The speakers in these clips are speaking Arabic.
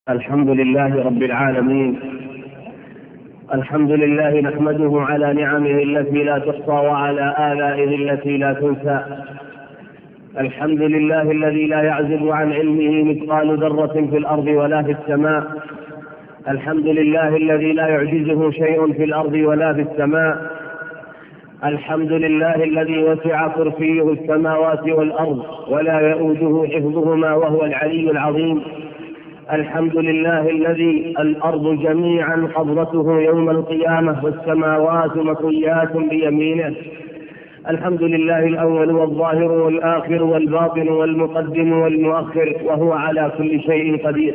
الحمد لله رب العالمين. الحمد لله نحمده على نعمه التي لا تحصى وعلى آلائه التي لا تنسى. الحمد لله الذي لا يعزب عن علمه مثقال ذرة في الأرض ولا في السماء. الحمد لله الذي لا يعجزه شيء في الأرض ولا في السماء. الحمد لله الذي وسع كرسيه السماوات والأرض ولا يؤوده حفظهما وهو العلي العظيم. الحمد لله الذي الأرض جميعا قبضته يوم القيامة والسماوات مطويات بيمينه. الحمد لله الأول والظاهر والآخر والباطن والمقدم والمؤخر وهو على كل شيء قدير.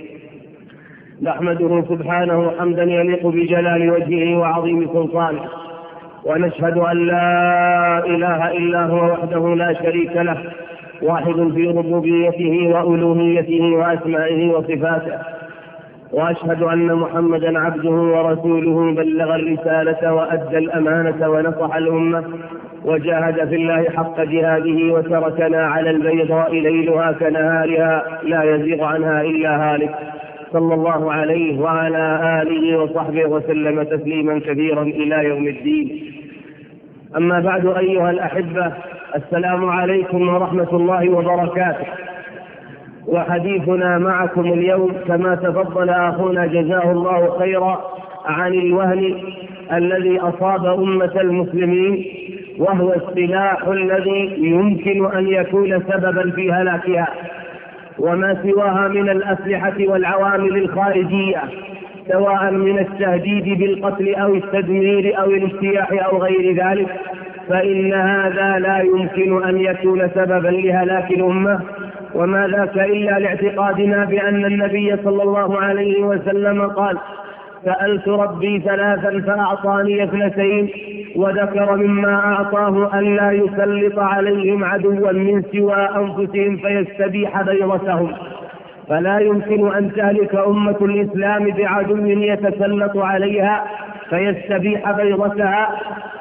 نحمده سبحانه حمدا يليق بجلال وجهه وعظيم سلطانه، ونشهد أن لا إله إلا هو وحده لا شريك له، واحد في ربوبيته وألوهيته وأسمائه وصفاته. وأشهد أن محمدا عبده ورسوله بلغ الرسالة وأدى الأمانة ونصح الأمة وجاهد في الله حق جهاده وتركنا على البيضاء ليلها كنهارها لا يزيغ عنها إلا هالك، صلى الله عليه وعلى آله وصحبه وسلم تسليما كثيرا إلى يوم الدين. أما بعد أيها الأحبة، السلام عليكم ورحمة الله وبركاته. وحديثنا معكم اليوم كما تفضل أخونا جزاه الله خيرا عن الوهن الذي أصاب أمة المسلمين، وهو السلاح الذي يمكن أن يكون سببا في هلاكها وما سواها من الأسلحة والعوامل الخارجية، سواء من التهديد بالقتل أو التدمير أو الاجتياح أو غير ذلك، فإن هذا لا يمكن أن يكون سببا لهلاك الأمة. وما ذاك إلا لاعتقادنا بأن النبي صلى الله عليه وسلم قال: سألت ربي ثلاثا فأعطاني اثنتين، وذكر مما أعطاه أن لا يسلط عليهم عدوا من سوى أنفسهم فيستبيح بيضتهم. فلا يمكن أن تهلك أمة الإسلام بعدو يتسلط عليها فيستبيح بيضتها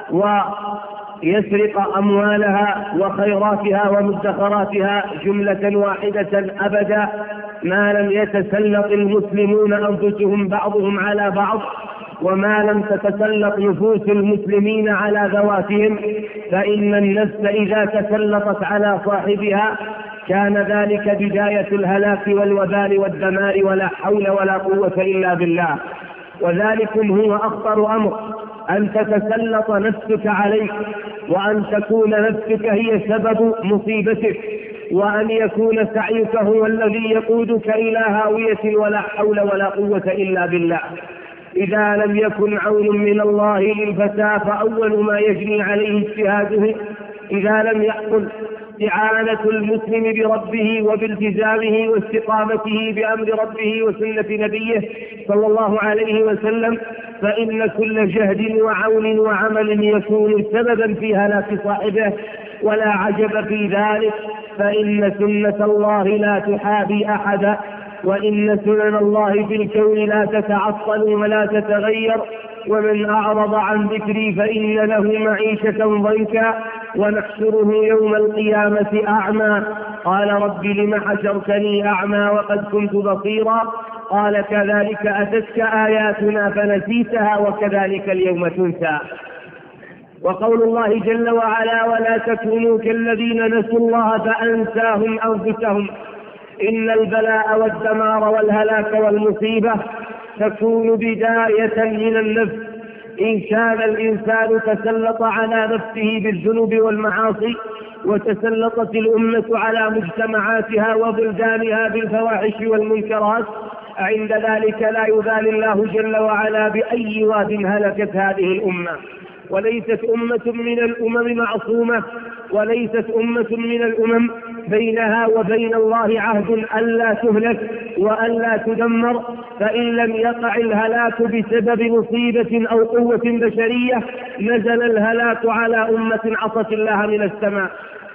ويسرق أموالها وخيراتها ومدخراتها جملة واحدة أبدا، ما لم يتسلط المسلمون أنفسهم بعضهم على بعض، وما لم تتسلط نفوس المسلمين على ذواتهم. فإن النفس إذا تسلطت على صاحبها كان ذلك بداية الهلاك والوبال والدمار، ولا حول ولا قوة إلا بالله. وذلكم هو أخطر أمر، أن تتسلط نفسك عليك، وأن تكون نفسك هي سبب مصيبتك، وأن يكون سعيك هو الذي يقودك إلى هاوية، ولا حول ولا قوة إلا بالله. إذا لم يكن عون من الله للفتى فأول ما يجني عليه اجتهاده. إذا لم يحصل استعانة المسلم بربه وبالتزامه واستقامته بأمر ربه وسنة نبيه صلى الله عليه وسلم، فإن كل جهد وعون وعمل يكون سببا في هلاك صاحبه. ولا عجب في ذلك، فإن سنة الله لا تحابي أحدا، وإن سنن الله في الكون لا تتعطل ولا تتغير. ومن أعرض عن ذكري فإن له معيشة ضنكا ونحشره يوم القيامة أعمى. قال رب لم حشرتني أعمى وقد كنت بصيرا؟ قال كذلك أتتك آياتنا فنسيتها وكذلك اليوم تنسى. وقول الله جل وعلا: ولا تكونوا كالذين نسوا الله فأنساهم أنفسهم. إن البلاء والدمار والهلاك والمصيبة تكون بداية من النفس. إن كان الإنسان تسلط على نفسه بالذنوب والمعاصي، وتسلطت الأمة على مجتمعاتها وبلدانها بالفواحش والمنكرات، عند ذلك لا يبالي الله جل وعلا بأي واد هلكت هذه الأمة. وليست أمة من الأمم معصومة، وليست أمة من الأمم بينها وبين الله عهد ألا تهلك وألا تدمر. فإن لم يقع الهلاك بسبب مصيبة أو قوة بشرية، نزل الهلاك على أمة عصت الله من السماء.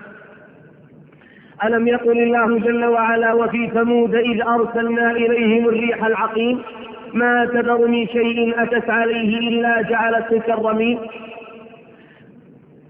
ألم يقل الله جل وعلا: وفي ثمود إذ أرسلنا إليهم الريح العقيم ما تذر من شيء أتت عليه إلا جعلته كالرميم.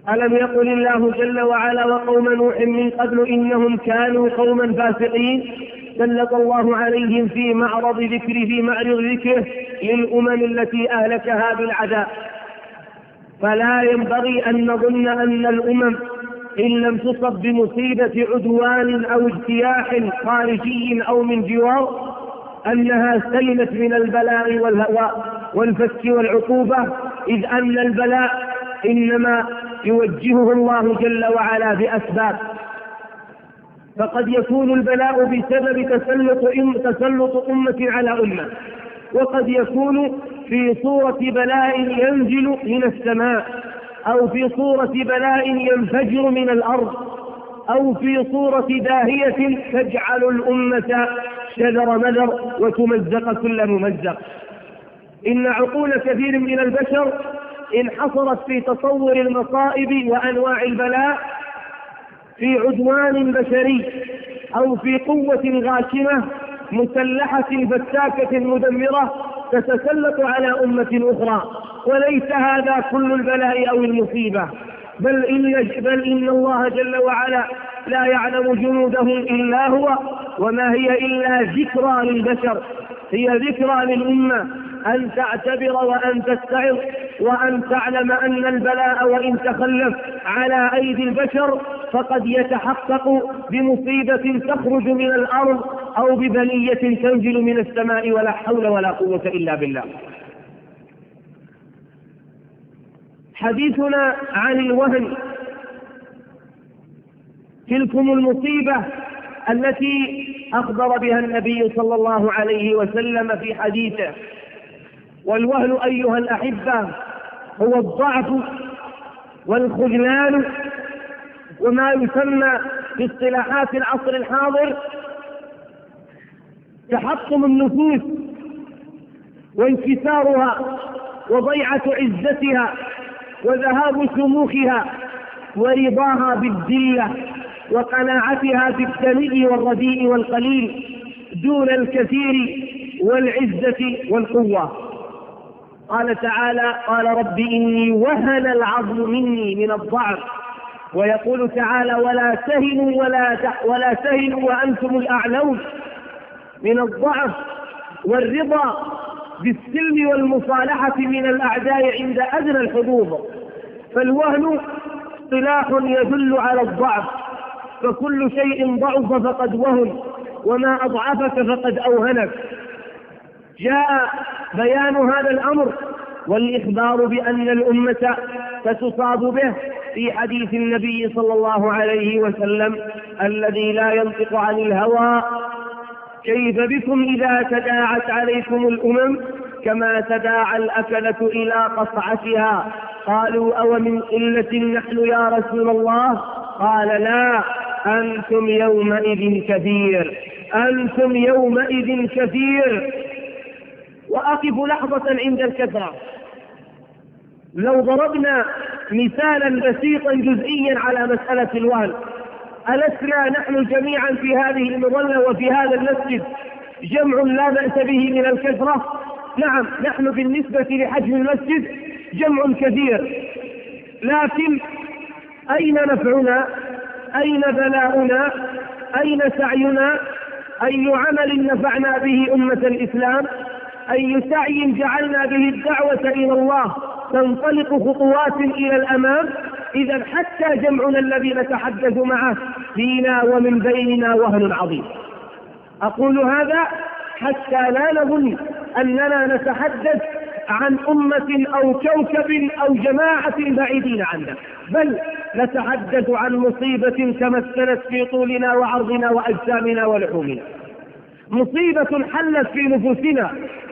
ألم يقل الله جل وعلا وقوم نوح من قبل إنهم كانوا قوما فاسقين؟ سلط الله عليهم في معرض ذكره للأمم التي أهلكها بالعذاب. فلا ينبغي أن نظن أن الأمم إن لم تصب بمصيبة عدوان أو اجتياح خارجي أو من جوار أنها سلمت من البلاء والفك والعقوبة، إذ أن البلاء إنما يوجهه الله جل وعلا بأسباب. فقد يكون البلاء بسبب تسلط أمة على أمة، وقد يكون في صورة بلاء ينزل من السماء، أو في صورة بلاء ينفجر من الأرض، أو في صورة داهية تجعل الأمة شذر مذر وتمزق كل ممزق. إن عقول كثير من البشر انحصرت في تصور المصائب وأنواع البلاء في عدوان بشري أو في قوة غاشمة مسلحة فتاكة مدمرة تتسلط على أمة أخرى، وليس هذا كل البلاء أو المصيبة، بل إن الله جل وعلا لا يعلم جنوده إلا هو، وما هي إلا ذكرى للبشر، هي ذكرى للأمة أن تعتبر وأن تستعظ وأن تعلم أن البلاء وإن تخلف على أيدي البشر فقد يتحقق بمصيبة تخرج من الأرض أو ببلية تنزل من السماء، ولا حول ولا قوة إلا بالله. حديثنا عن الوهن، تلكم المصيبة التي أخبر بها النبي صلى الله عليه وسلم في حديثه. والوهن أيها الأحبة هو الضعف والخذلان، وما يسمى في اصطلاحات العصر الحاضر تحطم النفوس وانكسارها وضيعة عزتها وذهاب شموخها ورضاها بالذلة وقناعتها بالدنيء والرديء والقليل دون الكثير والعزة والقوة. قال تعالى: قال رب إني وهن العظم مني من الضعف. ويقول تعالى: ولا تهنوا وأنتم الأعلون، من الضعف والرضا بالسلم والمصالحة من الأعداء عند أدنى الحظوظ. فالوهن اصطلاح يدل على الضعف، فكل شيء ضعف فقد وهن، وما أضعفك فقد أوهنك. جاء بيان هذا الأمر والإخبار بأن الأمة ستصاب به في حديث النبي صلى الله عليه وسلم الذي لا ينطق عن الهوى: كيف بكم إذا تداعت عليكم الأمم كما تداعى الأكلة إلى قصعتها؟ قالوا: أو من قلة نحن يا رسول الله؟ قال: لا، أنتم يومئذ كثير، أنتم يومئذ كثير. وأقف لحظة عند الكثرة. لو ضربنا مثالا بسيطا جزئيا على مسألة الوهن، ألسنا نحن جميعا في هذه المظلة وفي هذا المسجد جمع لا بأس به من الكثرة؟ نعم، نحن بالنسبة لحجم المسجد جمع كثير، لكن أين نفعنا؟ أين بلاؤنا؟ أين سعينا؟ أي عمل نفعنا به أمة الإسلام؟ أي سعي جعلنا به الدعوة إلى الله تنطلق خطوات إلى الأمام؟ إذا حتى جمعنا الذي نتحدث معه فينا ومن بيننا وهن عظيم. أقول هذا حتى لا نظن أننا نتحدث عن أمة أو كوكب أو جماعة بعيدين عنا، بل نتحدث عن مصيبة تمثلت في طولنا وعرضنا وأجسامنا ولحومنا، مصيبة حلت في نفوسنا.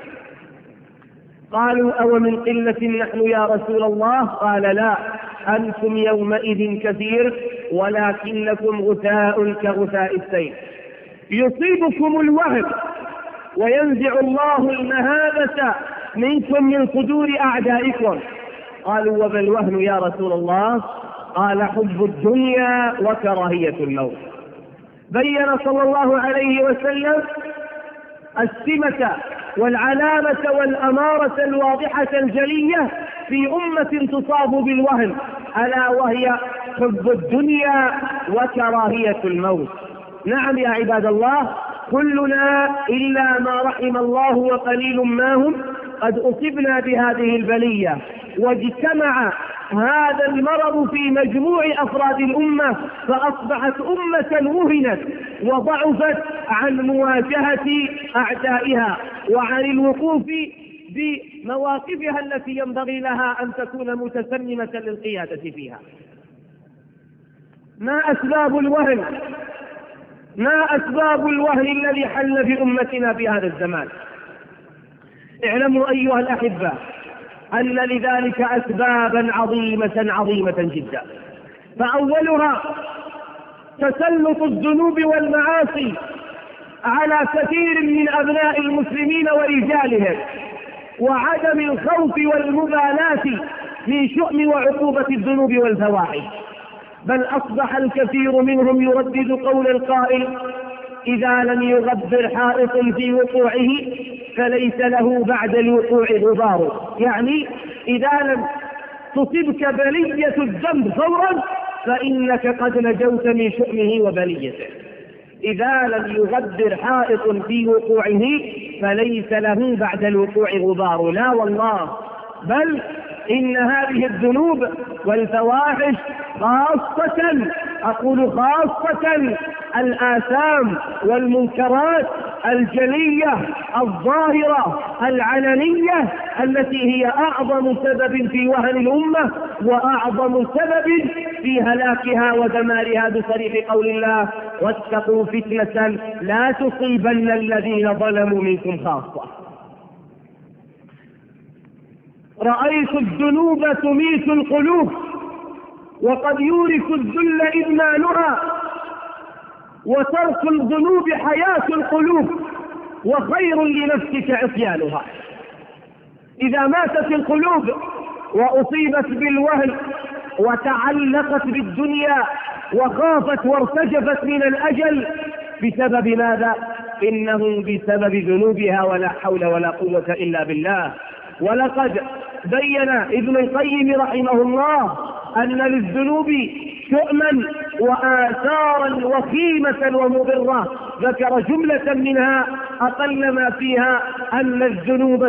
قالوا: أو من قلة نحن يا رسول الله؟ قال: لا، أنتم يومئذ كثير ولكنكم غثاء كغثاء السيل. يصيبكم الوهن وينزع الله المهابة منكم من صدور أعدائكم. قالوا: وما الوهن يا رسول الله؟ قال: حب الدنيا وكراهية الموت. بين صلى الله عليه وسلم السمة والعلامة والأمارة الواضحة الجلية في أمة تصاب بالوهن، ألا وهي حب الدنيا وكراهية الموت. نعم يا عباد الله، كلنا إلا ما رحم الله وقليل ما هم قد أصبنا بهذه البلية، واجتمع هذا المرض في مجموع أفراد الأمة، فأصبحت أمة وهنت وضعفت عن مواجهة أعدائها وعن الوقوف بمواقفها التي ينبغي لها أن تكون متسنمة للقيادة فيها. ما أسباب الوهن الذي حل في أمتنا في هذا الزمان؟ اعلموا أيها الأحبة أن لذلك أسبابا عظيمة جدا، فأولها تسلط الذنوب والمعاصي على كثير من أبناء المسلمين ورجالهم، وعدم الخوف والمبالاة من شؤم وعقوبة الذنوب والفواحش، بل أصبح الكثير منهم يردد قول القائل: إذا لم يغبر حائط في وقوعه فليس له بعد الوقوع غبار. يعني إذا لم تصبك بلية الذنب فورا فإنك قد نجوت من شؤمه وبليته. إذا لم يغبر حائط في وقوعه فليس له بعد الوقوع غبار. لا والله، بل إن هذه الذنوب والفواحش خاصة الآثام والمنكرات الجلية الظاهرة العلنية التي هي أعظم سبب في وهن الأمة وأعظم سبب في هلاكها ودمارها، بصريح قول الله: واتقوا فتنة لا تصيبن الذين ظلموا منكم خاصة. رأيت الذنوب تميت القلوب، وقد يورث الذل إدمانها، وترك الذنوب حياة القلوب، وخير لنفسك عصيانها. إذا ماتت القلوب وأصيبت بالوهن وتعلقت بالدنيا وخافت وارتجفت من الأجل، بسبب ماذا؟ إنه بسبب ذنوبها، ولا حول ولا قوة إلا بالله. ولقد بين ابن القيم رحمه الله أن للذنوب شؤما وآثارا وخيمة ومضرة، ذكر جملة منها أقل ما فيها أن الذنوب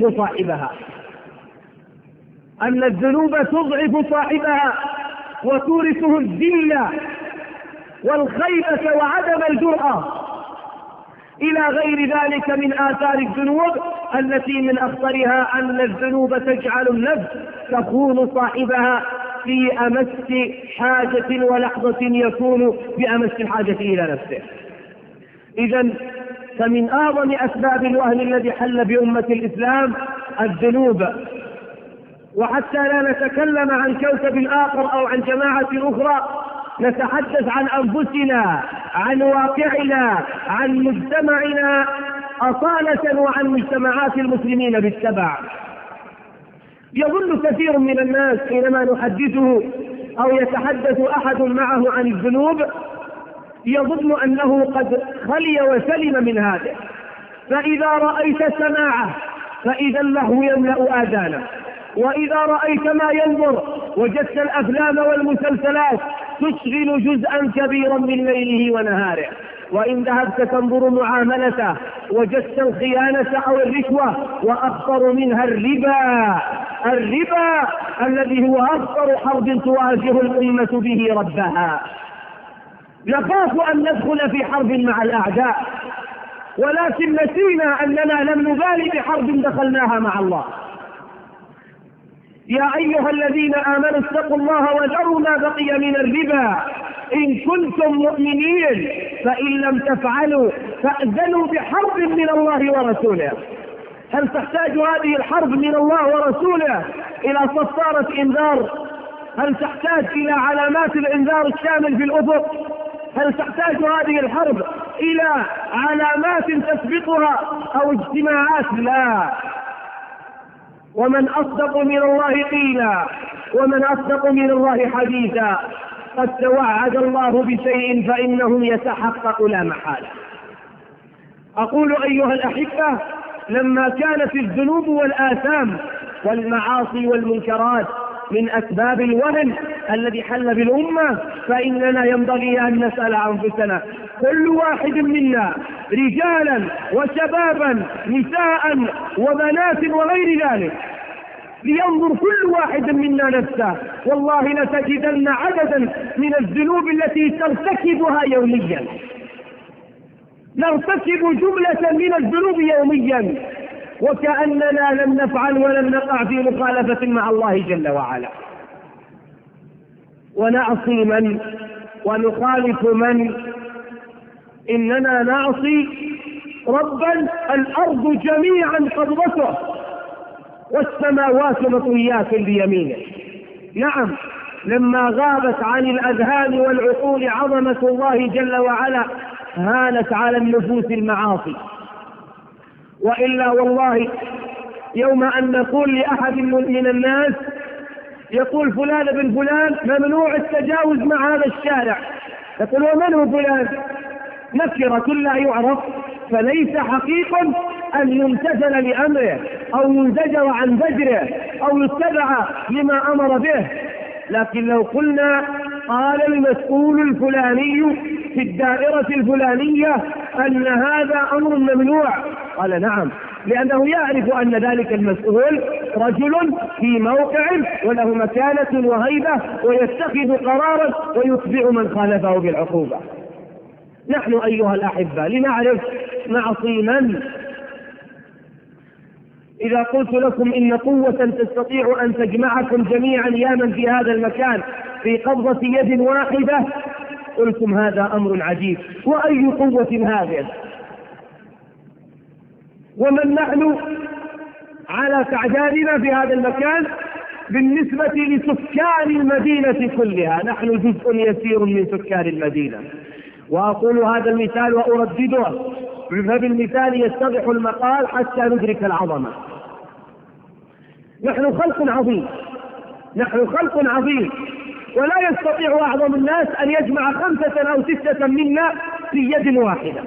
تضعف صاحبها وتورثه الذلة والخيبة وعدم الجرأة، إلى غير ذلك من آثار الذنوب التي من أخطرها أن الذنوب تجعل النفس تخون صاحبها في أمس حاجة ولحظة يكون بأمس الحاجة إلى نفسه. إذن فمن أعظم أسباب الوهن الذي حل بأمة الإسلام الذنوب. وحتى لا نتكلم عن كوكب آخر أو عن جماعة أخرى، نتحدث عن أنفسنا، عن واقعنا، عن مجتمعنا أصالة، وعن مجتمعات المسلمين بالتبع. يظن كثير من الناس حينما نحدثه أو يتحدث أحد معه عن الذنوب يظن أنه قد خلي وسلم من هذا، فإذا رأيت سماعه فإذا اللهو يملأ آذانه، وإذا رأيت ما ينظر وجدت الأفلام والمسلسلات تشغل جزءا كبيرا من ليله ونهاره، وإن ذهبت تنظر معاملته وجدت الخيانة أو الرشوة، وأخطر منها الربا الذي هو أخطر حرب تواجه الأمة به ربها. نخاف أن ندخل في حرب مع الأعداء، ولكن نسينا أننا لم نبالي بحرب دخلناها مع الله. يا أيها الذين آمنوا اتقوا الله وذروا ما بقي من الربا إن كنتم مؤمنين، فإن لم تفعلوا فأذنوا بحرب من الله ورسوله. هل تحتاج هذه الحرب من الله ورسوله إلى صفارة إنذار؟ هل تحتاج إلى علامات الإنذار الشامل في الأفق؟ هل تحتاج هذه الحرب إلى علامات تسبقها أو اجتماعات؟ لا. ومن أصدق من الله قيلا ومن أصدق من الله حديثا. قد توعد الله بشيء فإنه يتحقق لا محالة. أقول أيها الأحبة، لما كانت الذنوب والآثام والمعاصي والمنكرات من أسباب الوهن الذي حل بالأمة، فإننا ينبغي أن نسأل أنفسنا كل واحد منا، رجالا وشبابا نساء وبنات وغير ذلك، لينظر كل واحد منا نفسه، والله لتجدن عددا من الذنوب التي ترتكبها يوميا، نرتكب جملة من الذنوب يوميا وكأننا لم نفعل ولم نقع في مخالفة مع الله جل وعلا، ونعصي من ونخالف من؟ إننا نعصي ربا الأرض جميعا قبضته والسماوات مطويات بيمينه. نعم، لما غابت عن الأذهان والعقول عظمة الله جل وعلا هانت على النفوس المعاصي، وإلا والله يوم أن نقول لأحد من الناس يقول فلان بن فلان ممنوع التجاوز مع هذا الشارع، يقول ومن هو فلان؟ نكرة لا يعرف، فليس حقيق أن يمتثل لأمره أو ينزجر عن زجره أو يتبع لما أمر به. لكن لو قلنا قال المسؤول الفلاني في الدائرة الفلانية أن هذا أمر ممنوع، قال نعم، لأنه يعرف أن ذلك المسؤول رجل في موقع وله مكانة وهيبة ويتخذ قرارا ويتبع من خالفه بالعقوبة. نحن أيها الأحبة لنعرف نعصي من. إذا قلت لكم إن قوة تستطيع أن تجمعكم جميعا يا من في هذا المكان في قبضة يد واحدة، قلتم هذا أمر عجيب، وأي قوة هذه؟ ومن نحن على تعدادنا في هذا المكان بالنسبة لسكان المدينة كلها؟ نحن جزء يسير من سكان المدينة. وأقول هذا المثال وأردده، فبالمثال يتضح المقال حتى ندرك العظمة. نحن خلق عظيم، نحن خلق عظيم، ولا يستطيع أعظم الناس أن يجمع 5 أو 6 منا في يد واحدة.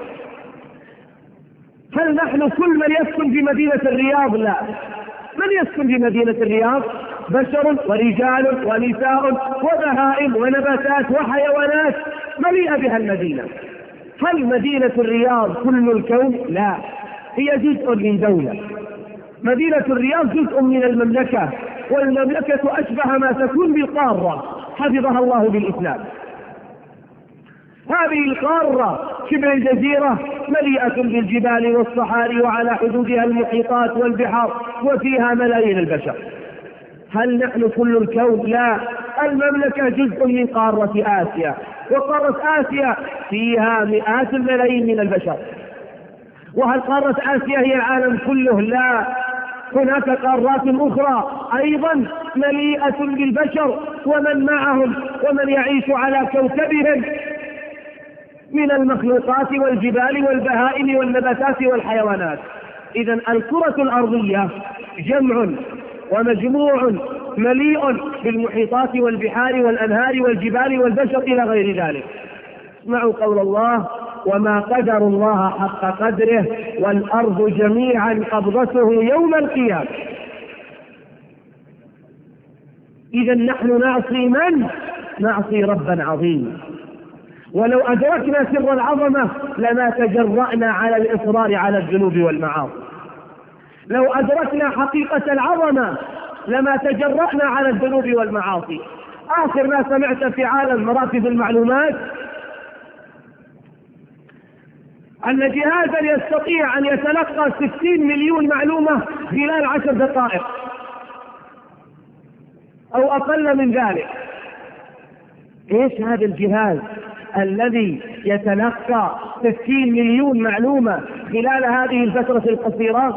هل نحن كل من يسكن في مدينة الرياض؟ لا. من يسكن في مدينة الرياض؟ بشر ونرجال ونساء وبهائم ونباتات وحيوانات مليئة بها المدينة. هل مدينة الرياض كل الكون؟ لا، هي جزء من دولة. مدينة الرياض جزء من المملكة، والمملكة أشبه ما تكون بالقارة حفظها الله بالإسلام. هذه القارة شبه الجزيرة مليئة بالجبال والصحاري، وعلى حدودها المحيطات والبحار، وفيها ملايين البشر. هل نحن كل الكون؟ لا، المملكة جزء من قارة آسيا، وقارة آسيا فيها مئات الملايين من البشر. وهل قارة آسيا هي العالم كله؟ لا، هناك قارات أخرى أيضا مليئة بالبشر ومن معهم ومن يعيش على كوكبهم من المخلوقات والجبال والبهائم والنباتات والحيوانات. إذن الكرة الأرضية جمع ومجموع مليء بالمحيطات والبحار والأنهار والجبال والبشر إلى غير ذلك. اسمعوا قول الله: وما قدر الله حق قدره والأرض جميعا قبضته يوم القيامة. إذن نحن نعصي من؟ نعصي ربا عظيما. ولو أدركنا سر العظمة لما تجرأنا على الإصرار على الذنوب والمعاصي. لو أدركنا حقيقة العظمة لما تجرأنا على الذنوب والمعاصي. آخر ما سمعت في عالم مراكز المعلومات أن جهازا يستطيع أن يتلقى 60 مليون معلومة خلال 10 دقائق أو أقل من ذلك. إيش هذا الجهاز الذي يتلقى 60 مليون معلومة خلال هذه الفترة القصيرة؟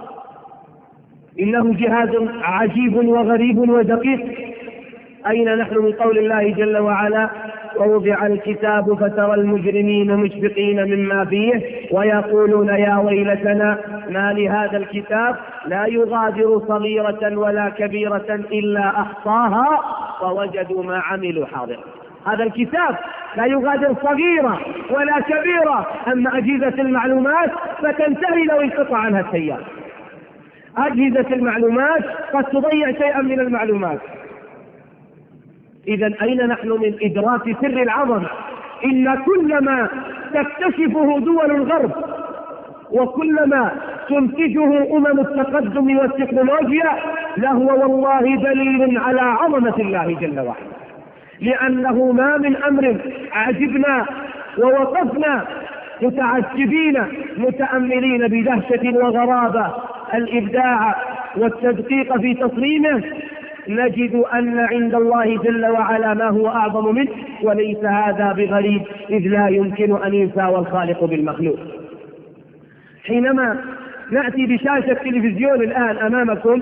إنه جهاز عجيب وغريب ودقيق. أين نحن من قول الله جل وعلا: ووضع الكتاب فترى المجرمين مشفقين مما فيه ويقولون يا ويلتنا ما لهذا الكتاب لا يغادر صغيرة ولا كبيرة إلا أحصاها ووجدوا ما عملوا حاضرا. هذا الكتاب لا يغادر صغيرة ولا كبيرة، أما أجهزة المعلومات فتنتهي لو انقطع عنها التيار. أجهزة المعلومات قد تضيع شيئا من المعلومات، إذن أين نحن من إدراك سر العظمة؟ إن كلما تكتشفه دول الغرب وكلما تنتجه التقدم والتكنولوجيا لهو والله دليل على عظمة الله جل وعلا، لأنه ما من أمر عجبنا ووقفنا متعجبين متأملين بدهشة وغرابة الإبداع والتدقيق في تصميمه، نجد أن عند الله جل وعلا ما هو أعظم منه، وليس هذا بغريب، إذ لا يمكن أن يساوى الخالق بالمخلوق. حينما نأتي بشاشة تلفزيون الآن أمامكم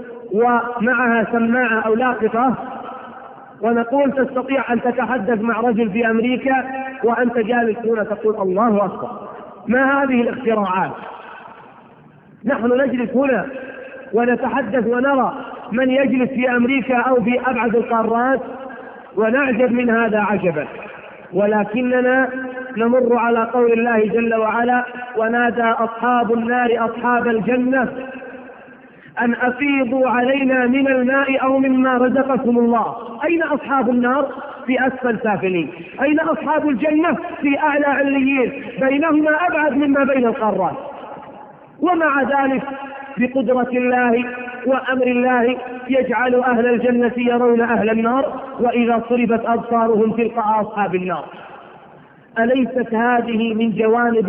ومعها سماعة أو لاقطة ونقول تستطيع أن تتحدث مع رجل في أمريكا وأنت جالس هنا تقول الله أكبر، ما هذه الاختراعات؟ نحن نجلس هنا ونتحدث ونرى من يجلس في أمريكا أو في أبعد القارات ونعجب من هذا عجبا، ولكننا نمر على قول الله جل وعلا: ونادى أصحاب النار أصحاب الجنة أن أفيضوا علينا من الماء أو مما رزقكم الله. أين أصحاب النار؟ في أسفل سافلين. أين أصحاب الجنة؟ في أعلى عليين، بينهما أبعد مما بين القارات. ومع ذلك بقدرة الله وأمر الله يجعل أهل الجنة يرون أهل النار، وإذا صرفت أبصارهم تلقاء أصحاب النار. أليست هذه من جوانب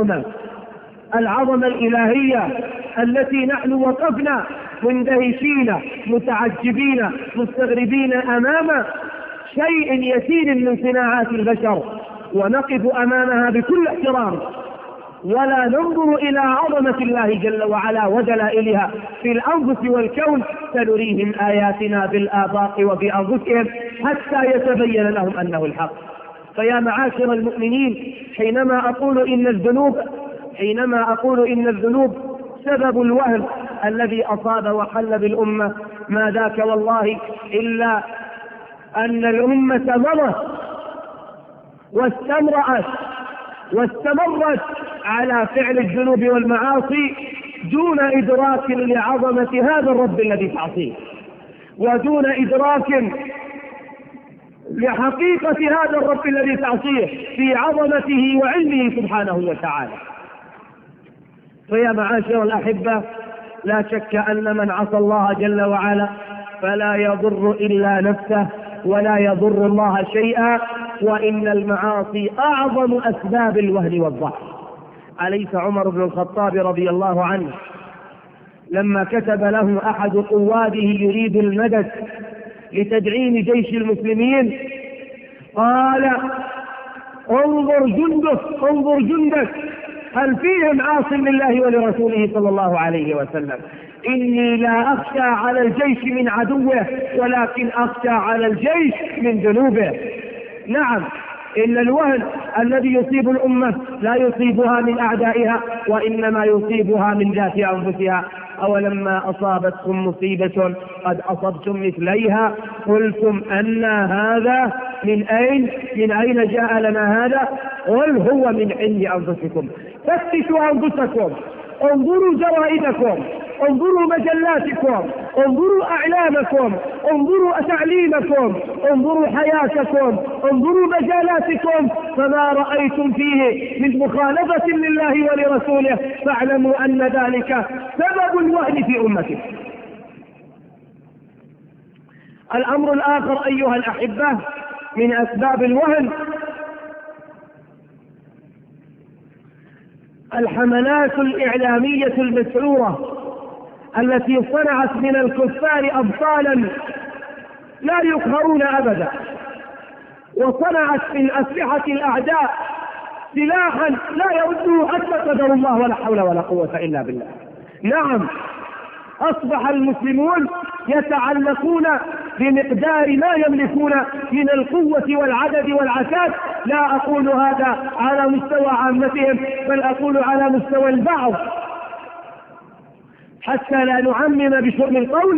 العظمة الإلهية التي نحن وقفنا مندهشين متعجبين مستغربين أمام شيء يسير من صناعات البشر، ونقف أمامها بكل احترام ولا ننظر إلى عظمة الله جل وعلا ودلائلها في الأنفس والكون؟ سنريهم آياتنا بالآفاق وفي أنفسهم حتى يتبين لهم أنه الحق. فيا معاشر المؤمنين، حينما أقول إن الذنوب سبب الوهن الذي أصاب وحل بالأمة، ما ذاك والله إلا أن الأمة مضت واستمرت على فعل الذنوب والمعاصي دون إدراك لعظمة هذا الرب الذي تعصيه، ودون إدراك لحقيقة هذا الرب الذي تعصيه في عظمته وعلمه سبحانه وتعالى. فيا معاشر الأحبة، لا شك أن من عصى الله جل وعلا فلا يضر إلا نفسه ولا يضر الله شيئا، وإن المعاصي أعظم أسباب الوهن والضعف. أليس عمر بن الخطاب رضي الله عنه لما كتب له أحد قواده يريد المدد لتدعيم جيش المسلمين قال: انظر جندك هل فيهم عاص لله ولرسوله صلى الله عليه وسلم؟ إني لا أخشى على الجيش من عدوه، ولكن أخشى على الجيش من ذنوبه. نعم، إن الوهن الذي يصيب الأمة لا يصيبها من أعدائها، وإنما يصيبها من ذات أنفسها. أولما أصابتكم مصيبة قد أصبتم مثليها قلتم أن هذا من أين جاء لنا هذا؟ قل هو من عند أنفسكم. فتشوا أنفسكم، انظروا جرائدكم، انظروا مجلاتكم، انظروا أعلامكم، انظروا تعليمكم، انظروا حياتكم، انظروا مجالاتكم، فما رأيتم فيه من مخالفة لله ولرسوله فاعلموا أن ذلك سبب الوهن في أمته. الأمر الآخر أيها الأحبة من أسباب الوهن الحملات الإعلامية المسعورة التي صنعت من الكفار أبطالا لا يقهرون أبدا، وصنعت من أسلحة الأعداء سلاحا لا يرده حتى قدر الله ولا حول ولا قوة إلا بالله. نعم، أصبح المسلمون يتعلقون بمقدار ما يملكون من القوة والعدد والعتاد. لا أقول هذا على مستوى عامتهم، بل أقول على مستوى البعض حتى لا نعمم بشؤم القول.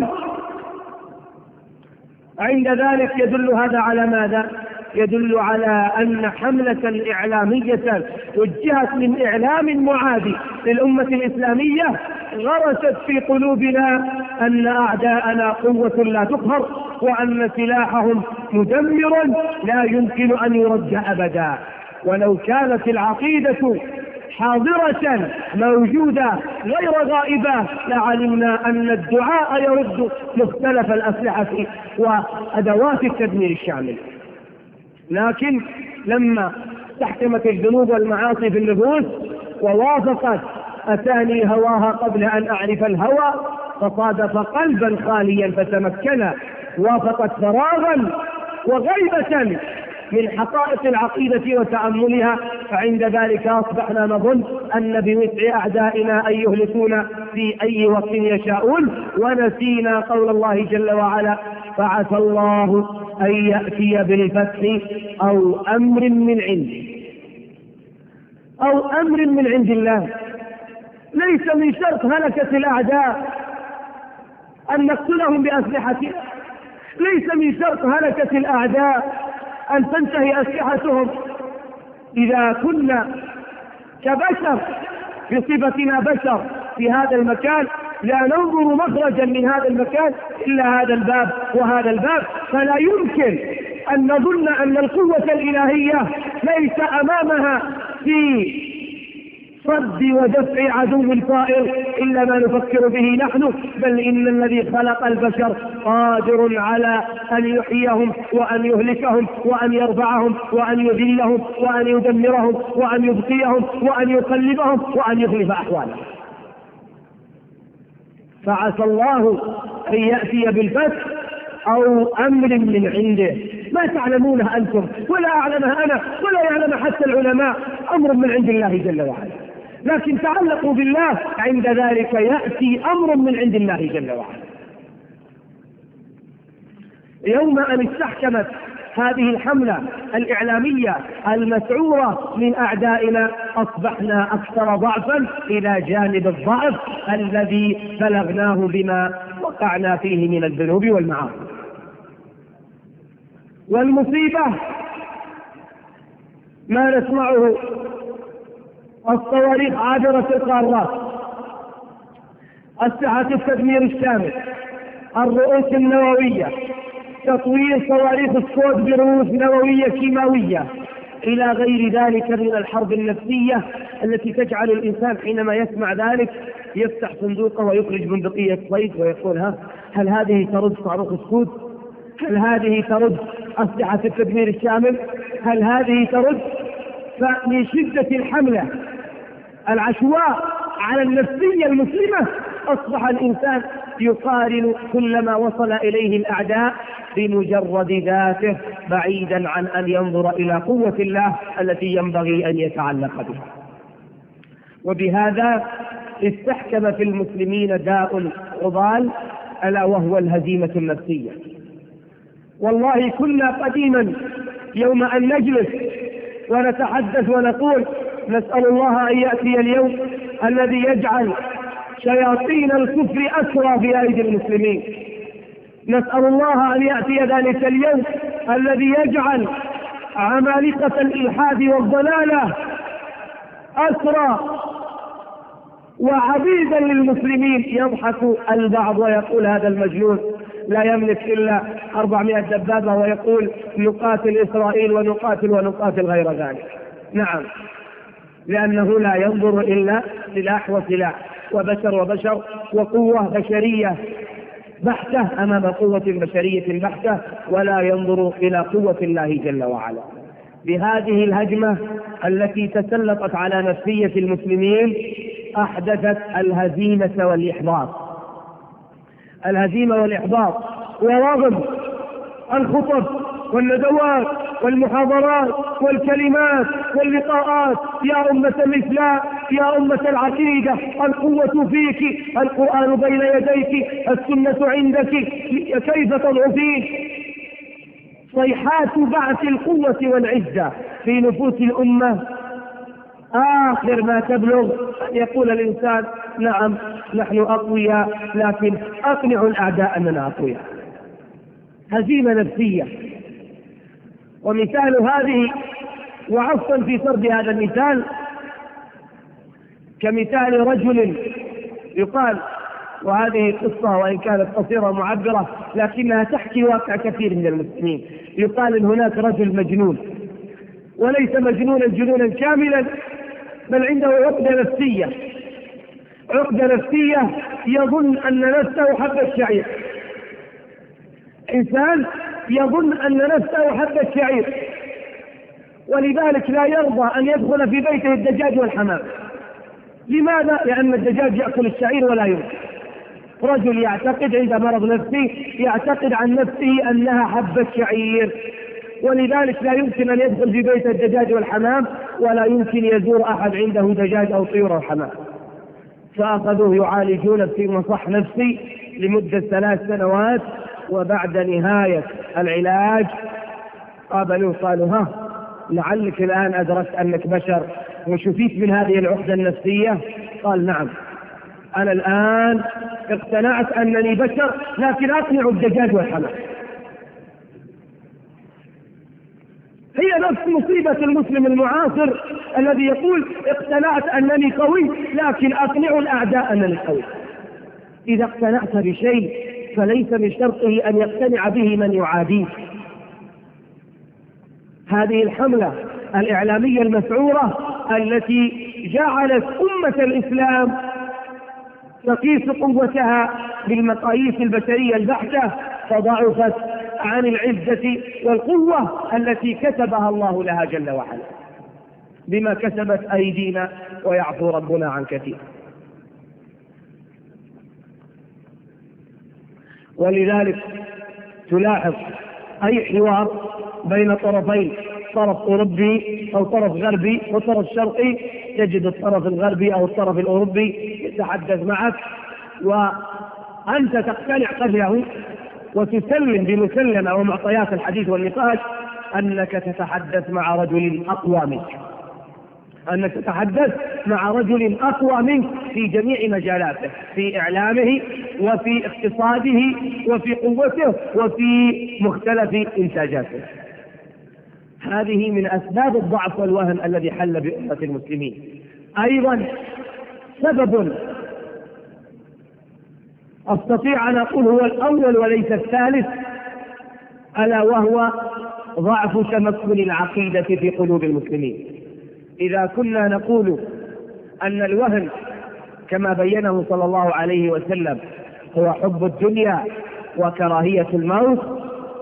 عند ذلك يدل هذا على ماذا؟ يدل على أن حملة إعلامية وجهت من إعلام معادي للأمة الإسلامية غرست في قلوبنا أن أعداءنا قوة لا تقهر، وأن سلاحهم مدمر لا يمكن أن يرد أبدا. ولو كانت العقيدة حاضرة موجودة غير غائبة لعلمنا أن الدعاء يرد مختلف الأسلحة وأدوات التدمير الشامل. لكن لما استحكمت الذنوب والمعاصي في النفوس ووافقت أتاني هواها قبل أن أعرف الهوى، فصادف قلبا خاليا فتمكن، وافقت فراغا وغيبة من حقائق العقيدة وتأملها، فعند ذلك أصبحنا نظن أن بوسع أعدائنا أن يهلكونا في أي وقت يشاءون، ونسينا قول الله جل وعلا: فعسى الله أن يأتي بالفتح أو أمر من عنده، أو أمر من عند الله. ليس من شرط هلكة الأعداء أن نقتلهم بأسلحتنا، ليس من شرط هلكة الأعداء أن تنتهي أسلحتهم. إذا كنا كبشر بصفتنا بشر في هذا المكان لا ننظر مخرجا من هذا المكان إلا هذا الباب وهذا الباب، فلا يمكن أن نظن أن القوة الإلهية ليس أمامها في صد ودفع عدو طائر إلا ما نفكر به نحن، بل إن الذي خلق البشر قادر على أن يحييهم وأن يهلكهم وأن يرفعهم وأن يذلهم وأن يدمرهم وأن يبقيهم وأن يقلبهم وأن يخلف أحوالهم. فعسى الله أن يأتي بالفتح أو أمر من عنده، ما تعلمونه أنتم ولا أعلمها أنا ولا يعلم حتى العلماء، أمر من عند الله جل وعلا، لكن تعلقوا بالله، عند ذلك يأتي أمر من عند الله جل وعلا. يوم أن استحكمت هذه الحملة الإعلامية المسعورة من أعدائنا أصبحنا أكثر ضعفا إلى جانب الضعف الذي بلغناه بما وقعنا فيه من الذنوب والمعاصي. والمصيبة ما نسمعه: الصواريخ عابرة القارات، أسلحة التدمير الشامل، الرؤوس النووية، تطوير صواريخ الصوت برؤوس نووية كيماوية، إلى غير ذلك من الحرب النفسية التي تجعل الإنسان حينما يسمع ذلك يفتح صندوقه ويخرج بندقية صيد ويقول: هل هذه ترد صاروخ السود؟ هل هذه ترد أسلحة التدمير الشامل؟ هل هذه ترد؟ فمن شدة الحملة العشواء على النفسية المسلمة أصبح الإنسان يقارن كل ما وصل إليه الأعداء بمجرد ذاته، بعيدا عن أن ينظر إلى قوة الله التي ينبغي أن يتعلق بها. وبهذا استحكم في المسلمين داء عضال، ألا وهو الهزيمة النفسية. والله كنا قديما يوم أن نجلس ونتحدث ونقول: نسأل الله أن يأتي اليوم الذي يجعل شياطين الكفر أسرى في أيدي المسلمين، نسأل الله أن يأتي ذلك اليوم الذي يجعل عمالقة الإلحاد والضلالة أسرى وعبيدا للمسلمين. يضحك البعض ويقول: هذا المجنون لا يملك إلا 400 دبابة، ويقول: نقاتل إسرائيل ونقاتل غير ذلك. نعم، لأنه لا ينظر إلا سلاح وسلاح وبشر وقوة بشرية بحتة أمام قوة بشرية بحتة، ولا ينظر إلى قوة الله جل وعلا. بهذه الهجمة التي تسلطت على نفسية المسلمين أحدثت الهزيمة والإحباط. ورغم الخطب والندوات والمحاضرات والكلمات واللقاءات: يا أمة الإسلام، يا أمة العقيدة، القوة فيك، القرآن بين يديك، السنة عندك، كيف تضعفين؟ صيحات بعث القوة والعزة في نفوس الأمة آخر ما تبلغ أن يقول الإنسان: نعم نحن أقوياء، لكن أقنعوا الأعداء أننا أقوياء. هزيمة نفسية. ومثال هذه، وعفوا في سرد هذا المثال، كمثال رجل يقال، وهذه قصة وإن كانت قصيرة معبرة لكنها تحكي واقع كثير من المسلمين. يقال إن هناك رجل مجنون، وليس مجنونا جنونا كاملا، بل عنده عقدة نفسية، عقدة نفسية يظن أن نفسه حبة شعير. إنسان يظن أن نفسه حبة شعير، ولذلك لا يرضى أن يدخل في بيته الدجاج والحمام. لماذا؟ لأن الدجاج يأكل الشعير ولا يمكن. رجل يعتقد عند مرض نفسي، يعتقد عن نفسه أنها حبة شعير، ولذلك لا يمكن أن يدخل في بيت الدجاج والحمام، ولا يمكن يزور أحد عنده دجاج أو طيور أو حمام. فأخذوه يعالجون في مصح نفسي لمدة 3 سنوات، وبعد نهاية العلاج قابلوه قالوا: ها، لعلك الآن أدركت أنك بشر وشفيت من هذه العقدة النفسية؟ قال: نعم، أنا الآن اقتنعت أنني بشر، لكن أقنع الدجاج والحمام. هي نفس مصيبة المسلم المعاصر الذي يقول: اقتنعت أنني قوي، لكن أقنع الأعداء أنني قوي. إذا اقتنعت بشيء فليس من شرطه أن يقتنع به من يعاديه. هذه الحملة الإعلامية المسعورة التي جعلت أمة الإسلام تقيس قوتها بالمقاييس البشرية البحتة، فضعفت عن العزة والقوة التي كتبها الله لها جل وعلا بما كسبت أيدينا، ويعفو ربنا عن كثير. ولذلك تلاحظ أي حوار بين طرفين، طرف أوروبي أو طرف غربي وطرف شرقي، تجد الطرف الغربي أو الطرف الأوروبي يتحدث معك وأنت تقتنع قبله وتسلم بمسلمة ومعطيات الحديث والنقاش أنك تتحدث مع رجل أقوى منك، أنك تتحدث مع رجل أقوى منك في جميع مجالاته، في إعلامه وفي اقتصاده وفي قوته وفي مختلف إنتاجاته. هذه من أسباب الضعف والوهن الذي حل بأمة المسلمين. أيضا سبب أستطيع أن أقول هو الأول وليس الثالث، ألا وهو ضعف تمكن العقيدة في قلوب المسلمين. إذا كنا نقول أن الوهن كما بينه صلى الله عليه وسلم هو حب الدنيا وكراهية الموت،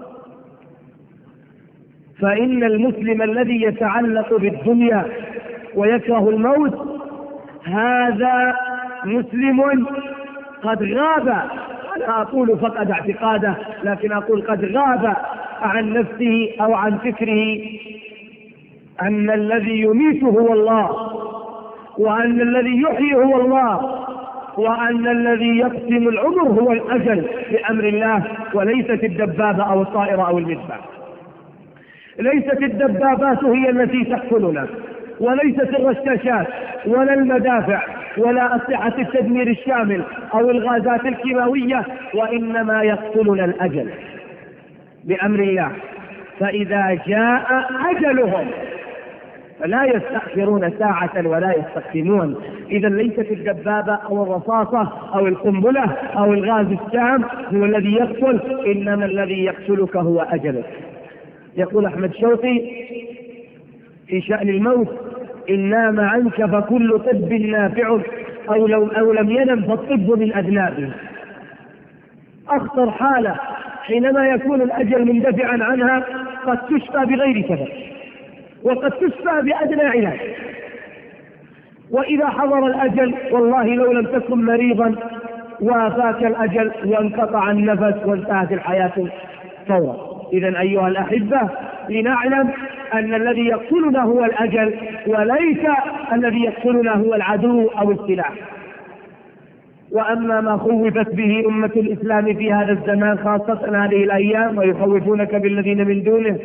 فإن المسلم الذي يتعلق بالدنيا ويكره الموت هذا مسلم قد غاب، أنا أقول فقد اعتقاده، لكن أقول قد غاب عن نفسه أو عن فكره أن الذي يميت هو الله، وأن الذي يحيي هو الله، وأن الذي يقسم العمر هو الأجل بأمر الله، وليست الدبابة أو الطائرة أو المدفع. ليست الدبابات هي التي تقتلنا، وليست الرشاشات ولا المدافع ولا أسلحة التدمير الشامل أو الغازات الكيماوية، وإنما يقتلنا الأجل بأمر الله. فإذا جاء أجلهم فلا يستأخرون ساعة ولا يستقدمون. إذا ليست الدبابة أو الرصاصة أو القنبلة أو الغاز السام هو الذي يقتل، إنما الذي يقتلك هو أجلك. يقول أحمد شوقي في شأن الموت: إن نام عنك فكل طب نافع، أو لم ينم فالطب من أذنابه. أخطر حالة حينما يكون الأجل مندفعا عنها، قد تشفى بغير سبب، وقد تشفى بأدنى علاج. وإذا حضر الأجل والله لو لم تكن مريضا وافاك الأجل وانقطع النفس وانتهت الحياة فورا. إذن أيها الأحبة، لنعلم أن الذي يقتلنا هو الأجل، وليس الذي يقتلنا هو العدو أو السلاح. وأما ما خوفت به أمة الإسلام في هذا الزمان خاصة هذه الأيام ويخوفونك بالذين من دونه،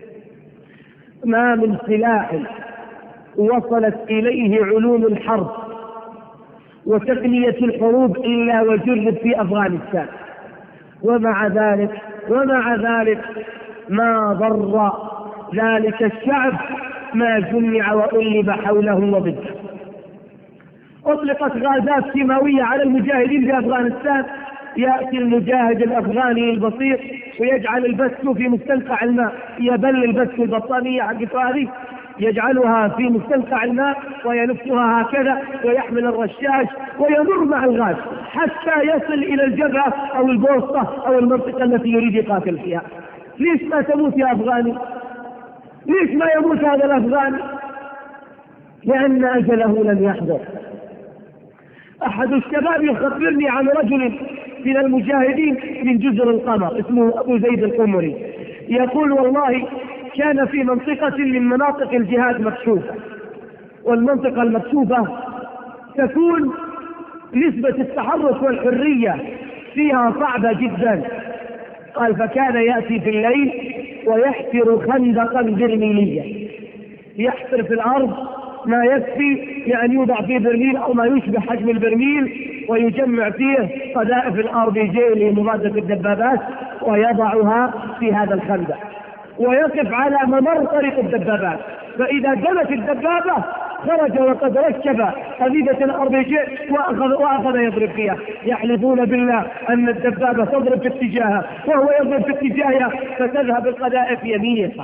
ما من سلاح وصلت إليه علوم الحرب وتقنية الحروب إلا وجرب في أفغانستان، ومع ذلك ما ضر ذلك الشعب ما جمع وألب حوله وضده. أطلقت غازات كيماوية على المجاهدين في أفغانستان، يأتي المجاهد الأفغاني البسيط ويجعل البسكو في مستنقع الماء، يبل البسكو البطانية حقته هذه يجعلها في مستنقع الماء ويلفها هكذا ويحمل الرشاش ويمر مع الغاز حتى يصل إلى الجبهة أو البوسطة أو المنطقة التي يريد يقاتل فيها. ليش ما تموت يا أفغاني؟ ليش ما يموت هذا الأفغاني؟ لأن أجله لم يحضر. أحد الشباب يخبرني عن رجل من المجاهدين من جزر القمر اسمه أبو زيد القمري، يقول والله كان في منطقة من مناطق الجهاد مكشوفة، والمنطقة المكشوفة تكون نسبة التحرك والحرية فيها صعبة جدا. قال فكان يأتي في الليل ويحفر خندقا برميليا، يحفر في الأرض ما يكفي لأن يوضع فيه برميل أو ما يشبه حجم البرميل، ويجمع فيه قذائف الأرض جي لمضادة الدبابات ويضعها في هذا الخندق، ويقف على ممر طريق الدبابات، فإذا جلت الدبابة خرج وقد ركب حديدة الأرض جي وأخذ يضرب فيها، يحلفون بالله أن الدبابة تضرب في اتجاهها وهو يضرب في اتجاهها فتذهب القذائف يمينها.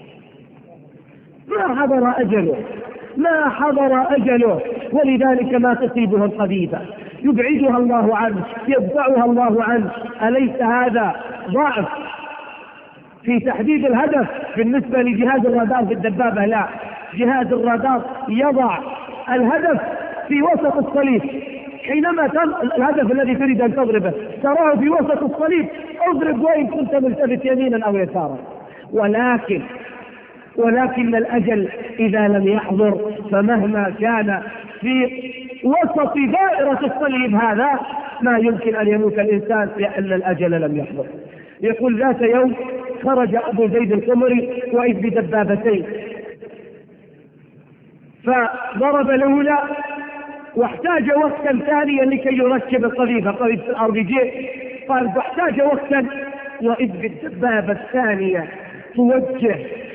ما حضر أجله، ما حضر أجله، ولذلك ما تصيبه القذيفة يبعدها الله عنه، يدفعها الله عنه. أليس هذا ضعف في تحديد الهدف بالنسبة لجهاز الرادار في الدبابة؟ لا، جهاز الرادار يضع الهدف في وسط الصليب، حينما الهدف الذي تريد أن تضربه تراه في وسط الصليب، اضرب وإن كنت ملتفت يمينا أو يسارا. ولكن الأجل إذا لم يحضر فمهما كان في وسط دائرة الصليب هذا ما يمكن أن يموت الإنسان لأن الأجل لم يحضر. يقول ذات يوم خرج أبو زيد القمري وإذ بدبابتين، فضرب الأولى واحتاج وقتا ثانيا لكي يركب القذيفة في الأرض جي، قال فاحتاج وقتا وإذ بالدبابة الثانية توجه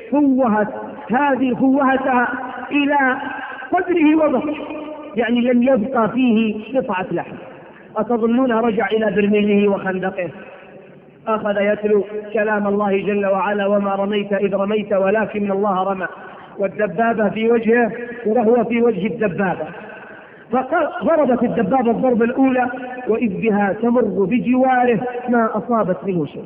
فوهتها إلى قدره وبطن، يعني لم يبقى فيه قطعة لحم. أتظنونها رجع إلى برميله وخندقه؟ أخذ يتلو كلام الله جل وعلا وما رميت إذ رميت ولكن الله رمى، والدبابة في وجهه وهو في وجه الدبابة، فضربت الدبابة الضربة الأولى وإذ بها تمر بجواره ما أصابت منه شيء،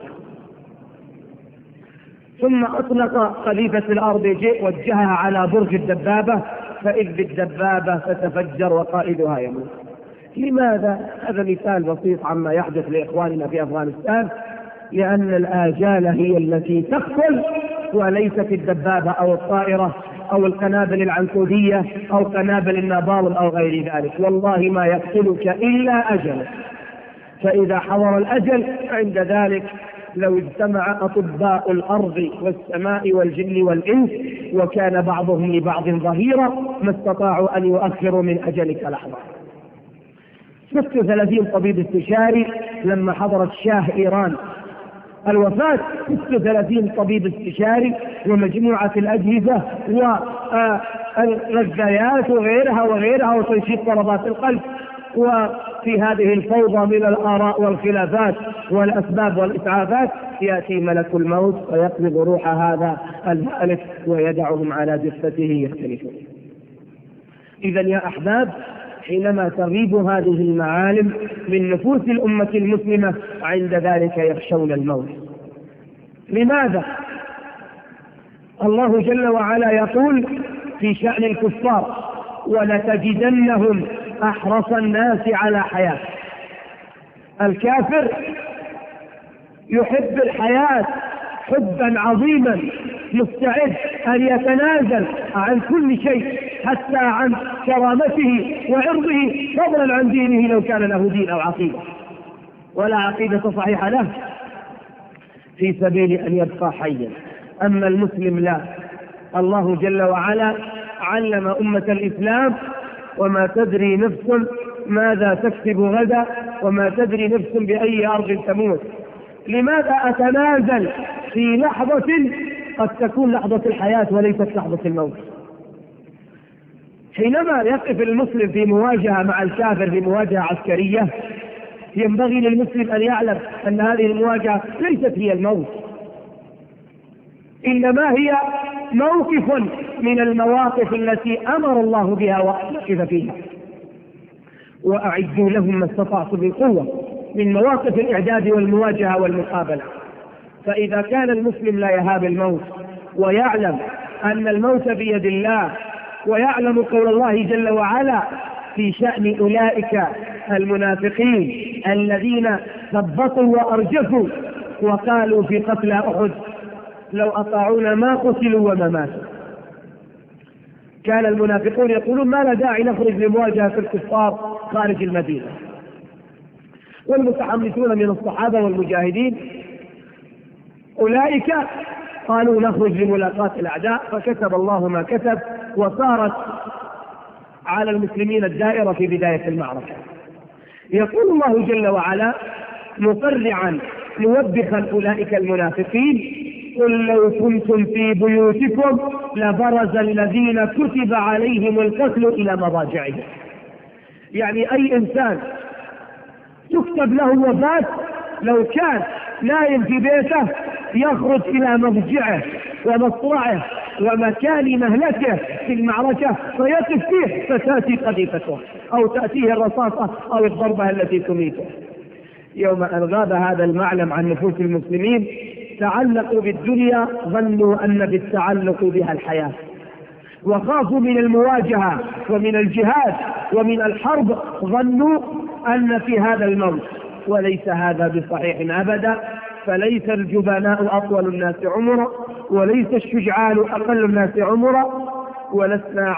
ثم أطلق قذيفة الأرض جي وجهها على برج الدبابة فإذ بالدبابة فتفجر وقائدها يموت. لماذا؟ هذا مثال بسيط عما يحدث لإخواننا في أفغانستان، لأن الآجال هي التي تقتل وليست الدبابة أو الطائرة أو القنابل العنكودية أو قنابل النابالم أو غير ذلك. والله ما يقتلك إلا أجل، فإذا حضر الأجل عند ذلك لو اجتمع أطباء الأرض والسماء والجن والإنس وكان بعضهم لبعض ظهيرا ما استطاعوا أن يؤخروا من أجلك لحظة. 36 طبيب استشاري لما حضرت شاه إيران الوفاة، 36 طبيب استشاري ومجموعة الأجهزة والغذايات وغيرها وتنشيط ضربات القلب، وفي هذه الفوضى من الآراء والخلافات والأسباب والإسعافات يأتي ملك الموت ويقبض روح هذا الهالك ويدعهم على جثته يختلفون. إذا يا أحباب، حينما تغيب هذه المعالم من نفوس الأمة المسلمة عند ذلك يخشون الموت. لماذا؟ الله جل وعلا يقول في شأن الكفار ولتجدنهم أحرص الناس على حياة. الكافر يحب الحياة حبا عظيما، مستعد أن يتنازل عن كل شيء حتى عن كرامته وعرضه فضلا عن دينه لو كان له دين أو عقيدة، ولا عقيدة صحيحة له في سبيل أن يبقى حيا. أما المسلم لا، الله جل وعلا علم أمة الإسلام وما تدري نفس ماذا تكسب غدا وما تدري نفس بأي أرض تموت. لماذا أتنازل في لحظة قد تكون لحظة الحياة وليست لحظة الموت؟ حينما يقف المسلم في مواجهة مع الكافر في مواجهة عسكرية، ينبغي للمسلم أن يعلم أن هذه المواجهة ليست هي الموت، إنما هي موقف من المواقف التي أمر الله بها وأقف فيها. وأعدوا لهم ما استطعتم من قوة، من مواقف الإعداد والمواجهة والمقابلة. فإذا كان المسلم لا يهاب الموت ويعلم أن الموت بيد الله، ويعلم قول الله جل وعلا في شأن أولئك المنافقين الذين ثبطوا وأرجفوا وقالوا في قتل أحد لو أطاعونا ما قتلوا وما ماتوا. كان المنافقون يقولون ما لا داعي نخرج لمواجهة الكفار خارج المدينة، والمتحمسون من الصحابة والمجاهدين أولئك قالوا نخرج لملاقاة الأعداء، فكتب الله ما كتب، وصارت على المسلمين الدائرة في بداية المعركة. يقول الله جل وعلا مفرعا موبخا أولئك المنافقين: قل لو كنتم في بيوتكم لبرز الذين كتب عليهم القتل إلى مضاجعهم. يعني أي إنسان تكتب له الوفاة لو كان نايم في بيته يخرج إلى مضجعه ومصرعه ومكان مهلكه في المعركة فيقف فيه، فتأتي قذيفته أو تأتيه الرصاصة أو الضربة التي تميته. يوم أن غاب هذا المعلم عن نفوس المسلمين تعلقوا بالدنيا، ظنوا أن بالتعلق بها الحياة، وخافوا من المواجهة ومن الجهاد ومن الحرب، ظنوا أن في هذا الموت، وليس هذا بصحيح أبدا. فليس الجبناء أطول الناس عمرا، وليس الشجعان أقل الناس عمرا، ولسنا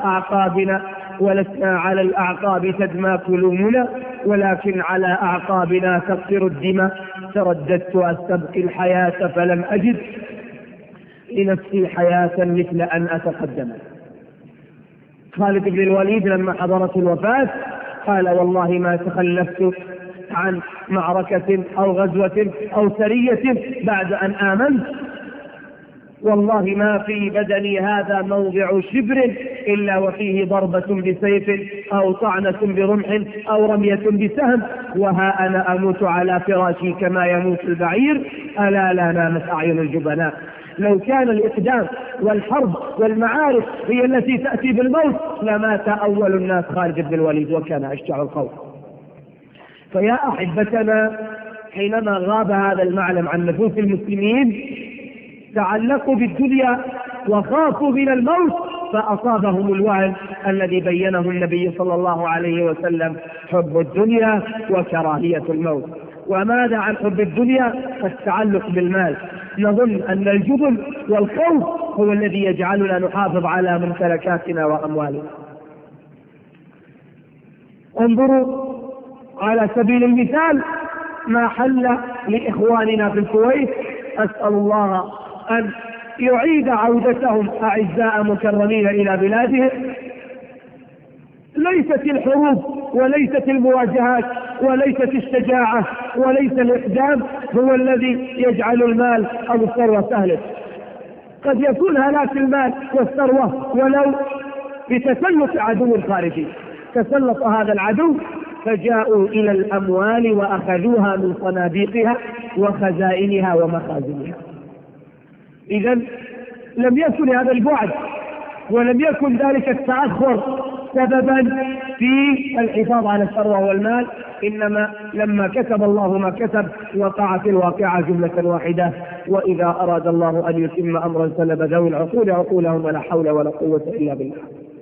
على الأعقاب تدمى قلوبنا، ولكن على أعقابنا تقطر الدماء. ترددت أستبقي الحياة فلم أجد لنفسي حياة مثل أن أتقدم. خالد بن الوليد لما حضرت الوفاة قال: والله ما تخلفت عن معركة أو غزوة أو سرية بعد أن آمنت، والله ما في بدني هذا موضع شبر إلا وفيه ضربة بسيف أو طعنة برمح أو رمية بسهم، وها أنا أموت على فراشي كما يموت البعير، ألا لا نامت أعين الجبناء. لو كان الإقدام والحرب والمعارك هي التي تأتي بالموت لمات أول الناس خالد بن الوليد، وكان أشجع القوم. فيا أحبتنا، حينما غاب هذا المعلم عن نفوس المسلمين تعلقوا بالدنيا وخافوا من الموت، فأصابهم الوهن الذي بينه النبي صلى الله عليه وسلم: حب الدنيا وكراهية الموت. وماذا عن حب الدنيا؟ التعلق بالمال. نظن أن الجبن والخوف هو الذي يجعلنا نحافظ على ممتلكاتنا وأموالنا. انظروا على سبيل المثال ما حل لإخواننا في الكويت، أسأل الله أن يعيد عودتهم أعزاء مكرمين إلى بلادهم. ليست الحروب وليست المواجهات وليست الشجاعة وليس الإقدام هو الذي يجعل المال أو الثروة سهلة. قد يكون هلاك المال والثروة ولو بتسلط عدو خارجي. تسلط هذا العدو فجاءوا إلى الأموال وأخذوها من صناديقها وخزائنها ومخازنها. إذن لم يكن هذا البعد ولم يكن ذلك التأخر سببا في الحفاظ على الثروة والمال، إنما لما كتب الله ما كتب وقعت الواقعة جملة واحدة. وإذا أراد الله أن يتم أمرا سلب ذوي العقول عقولهم ولا حول ولا قوة إلا بالله.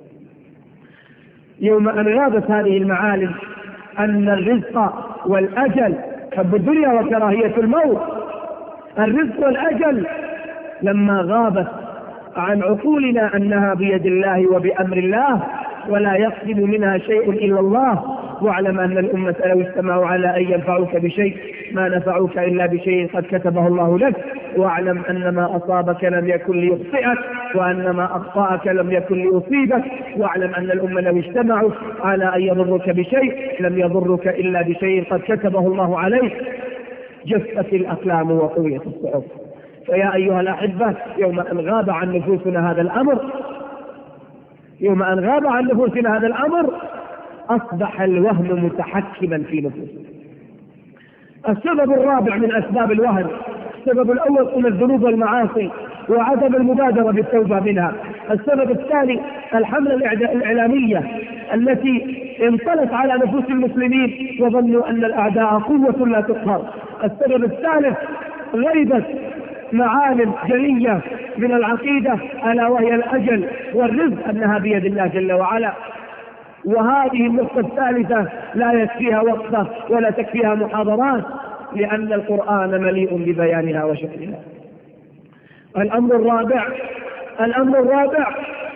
يوم أن غابت هذه المعالم أن الرزق والأجل، حب الدنيا وكراهية الموت، الرزق والأجل لما غابت عن عقولنا أنها بيد الله وبأمر الله ولا يقدم منها شيء إلا الله. واعلم أن الأمة لو اجتمعوا على أن ينفعوك بشيء ما نفعوك إلا بشيء قد كتبه الله لك. واعلم أن ما أصابك لم يكن ليخطئك، وأن ما أخطأك لم يكن ليصيبك. واعلم أن الأمة لو اجتمعوا على أن يضرك بشيء لم يضرك إلا بشيء قد كتبه الله عليك. جفت الأقلام وطويت الصحف. فيا أيها الأحبة، يوم أن غاب عن نفوسنا هذا الأمر يوم أن غاب عن نفوسنا هذا الأمر أصبح الوهن متحكما في نفوسنا. السبب الرابع من أسباب الوهن، السبب الأول من الذنوب والمعاصي وعدم المبادرة بالتوبة منها. السبب الثاني الحملة الإعلامية التي انطلت على نفوس المسلمين وظنوا أن الأعداء قوة لا تقهر. السبب الثالث غيبة معالم جلية من العقيدة ألا وهي الأجل والرزق أنها بيد الله جل وعلا. وهذه النقطة الثالثة لا يكفيها وقفة ولا تكفيها محاضرات، لأن القرآن مليء ببيانها وشكلها. الأمر الرابع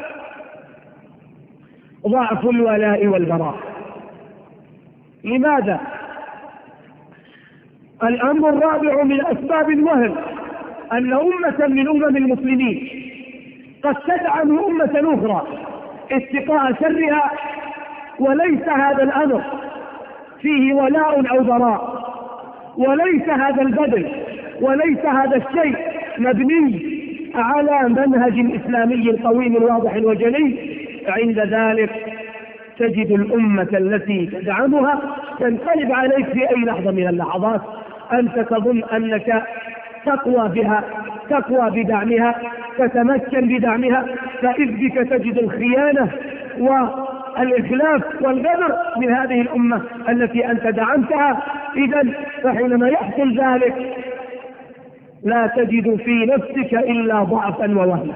ضعف الولاء والبراء. لماذا؟ الأمر الرابع من أسباب الوهن أن أمة من أمم المسلمين قد تدعم أمة أخرى اتقاء شرها، وليس هذا الأمر فيه ولاء أو براء، وليس هذا البذل وليس هذا الشيء مبني على منهج إسلامي قويم واضح وجلي. عند ذلك تجد الأمة التي تدعمها تنقلب عليك في أي لحظة من اللحظات. أنت تظن أنك تقوى بدعمها، تتمكن بدعمها، فإذ بك تجد الخيانة والإخلاف والغدر من هذه الأمة التي أنت دعمتها. إذن فحينما يحصل ذلك لا تجد في نفسك إلا ضعفا ووهنا.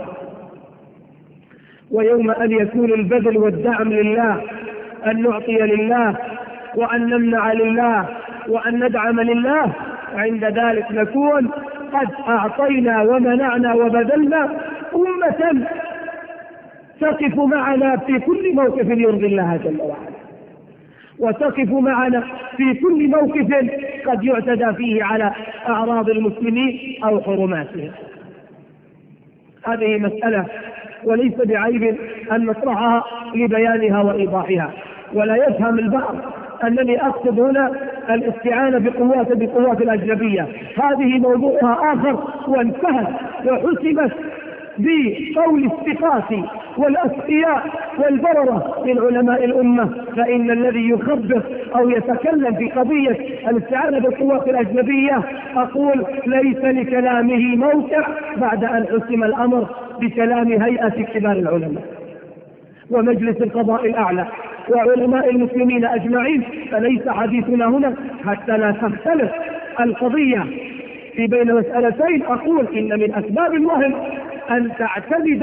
ويوم أن يكون البذل والدعم لله، أن نعطي لله وأن نمنع لله وأن ندعم لله، عند ذلك نكون قد أعطينا ومنعنا وبذلنا أمة تقف معنا في كل موقف يرضي الله جل وعلا، وتقف معنا في كل موقف قد يعتدى فيه على أعراض المسلمين أو حرماتهم. هذه مسألة وليس بعيب أن نطرحها لبيانها وإيضاحها. ولا يفهم البعض أنني أقصد هنا الاستعانة بقوات الأجنبية، هذه موضوعها آخر وانتهت وحسبت بقول الثقات والأتقياء والبررة من علماء الأمة. فإن الذي يخبر أو يتكلم في قضية الاستعانة بالقوات الأجنبية أقول ليس لكلامه موقع بعد أن حسم الأمر بكلام هيئة كبار العلماء ومجلس القضاء الأعلى وعلماء المسلمين أجمعين. فليس حديثنا هنا حتى لا تختلف القضية في بين مسألتين. أقول إن من أسباب الوهن أن تعتمد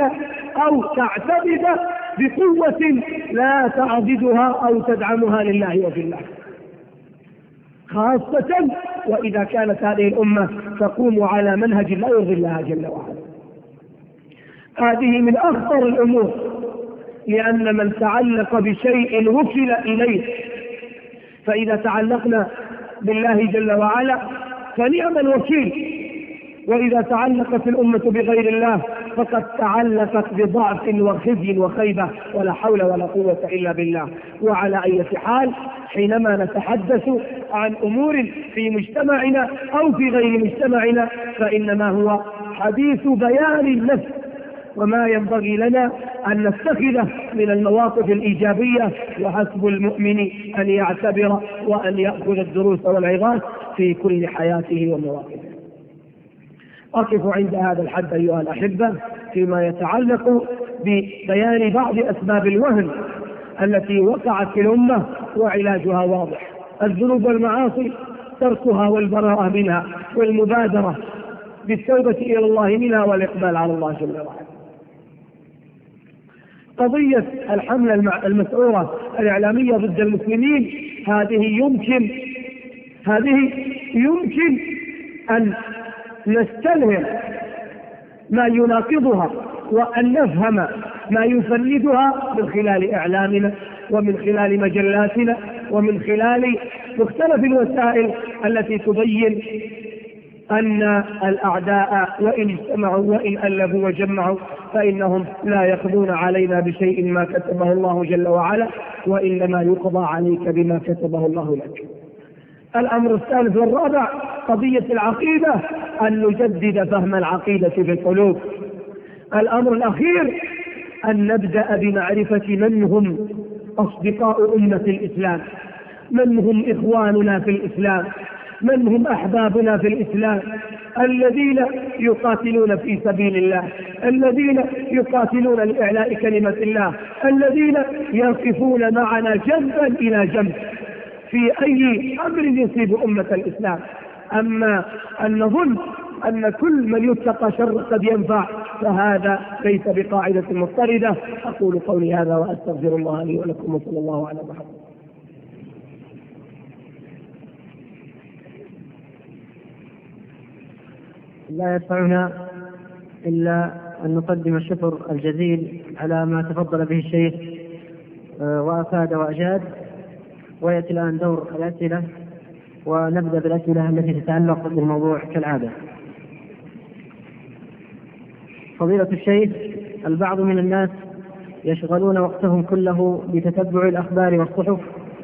بقوة لا تعضدها أو تدعمها لله وفي الله، خاصة وإذا كانت هذه الأمة تقوم على منهج لا يرضي الله جل وعلا. هذه من أخطر الأمور، لأن من تعلق بشيء وكل إليه، فإذا تعلقنا بالله جل وعلا فنعم الوكيل، وإذا تعلقت الأمة بغير الله فقد تعلقت بضعف وخزي وخيبة ولا حول ولا قوة إلا بالله. وعلى أي حال حينما نتحدث عن أمور في مجتمعنا أو في غير مجتمعنا فإنما هو حديث بيان النفس، وما ينبغي لنا أن نتخذه من المواقف الإيجابية. وحسب المؤمن أن يعتبر وأن يأخذ الدروس والعظات في كل حياته ومواقفه. أقف عند هذا الحد أيها الأحبة فيما يتعلق ببيان بعض أسباب الوهن التي وقعت في الأمة، وعلاجها واضح: الذنوب والمعاصي تركها والبراءة منها والمبادرة بالتوبة إلى الله منها والإقبال على الله جل وعلا. قضية الحملة المسعورة الإعلامية ضد المسلمين هذه يمكن أن نستلهم ما يناقضها وأن نفهم ما يفندها من خلال إعلامنا ومن خلال مجلاتنا ومن خلال مختلف الوسائل التي تبين أن الأعداء وإن اجتمعوا وإن ألفوا وجمعوا فإنهم لا يقضون علينا بشيء ما كتبه الله جل وعلا، وإنما يقضى عليك بما كتبه الله لك. الأمر الثالث والرابع قضية العقيدة، أن نجدد فهم العقيدة في القلوب. الأمر الأخير أن نبدأ بمعرفة من هم أصدقاء أمة الإسلام، من هم إخواننا في الإسلام، من هم أحبابنا في الإسلام، الذين يقاتلون في سبيل الله، الذين يقاتلون لإعلاء كلمة الله، الذين يقفون معنا جنبا إلى جنب في أي أمر يصيب أمة الإسلام. أما أن نظن أن كل من يتقى شر قد ينفع فهذا ليس بقاعدة مضطردة. أقول قولي هذا وأستغفر الله لي ولكم، وصلى الله على محمد. لا يدفعنا إلا أن نقدم الشكر الجزيل على ما تفضل به الشيخ وأفاد وأجاد. ويأتي الآن دور الأسئلة، ونبدأ بالأسئلة التي تتعلق بالموضوع كالعادة. فضيلة الشيخ، البعض من الناس يشغلون وقتهم كله بتتبع الأخبار والصحف.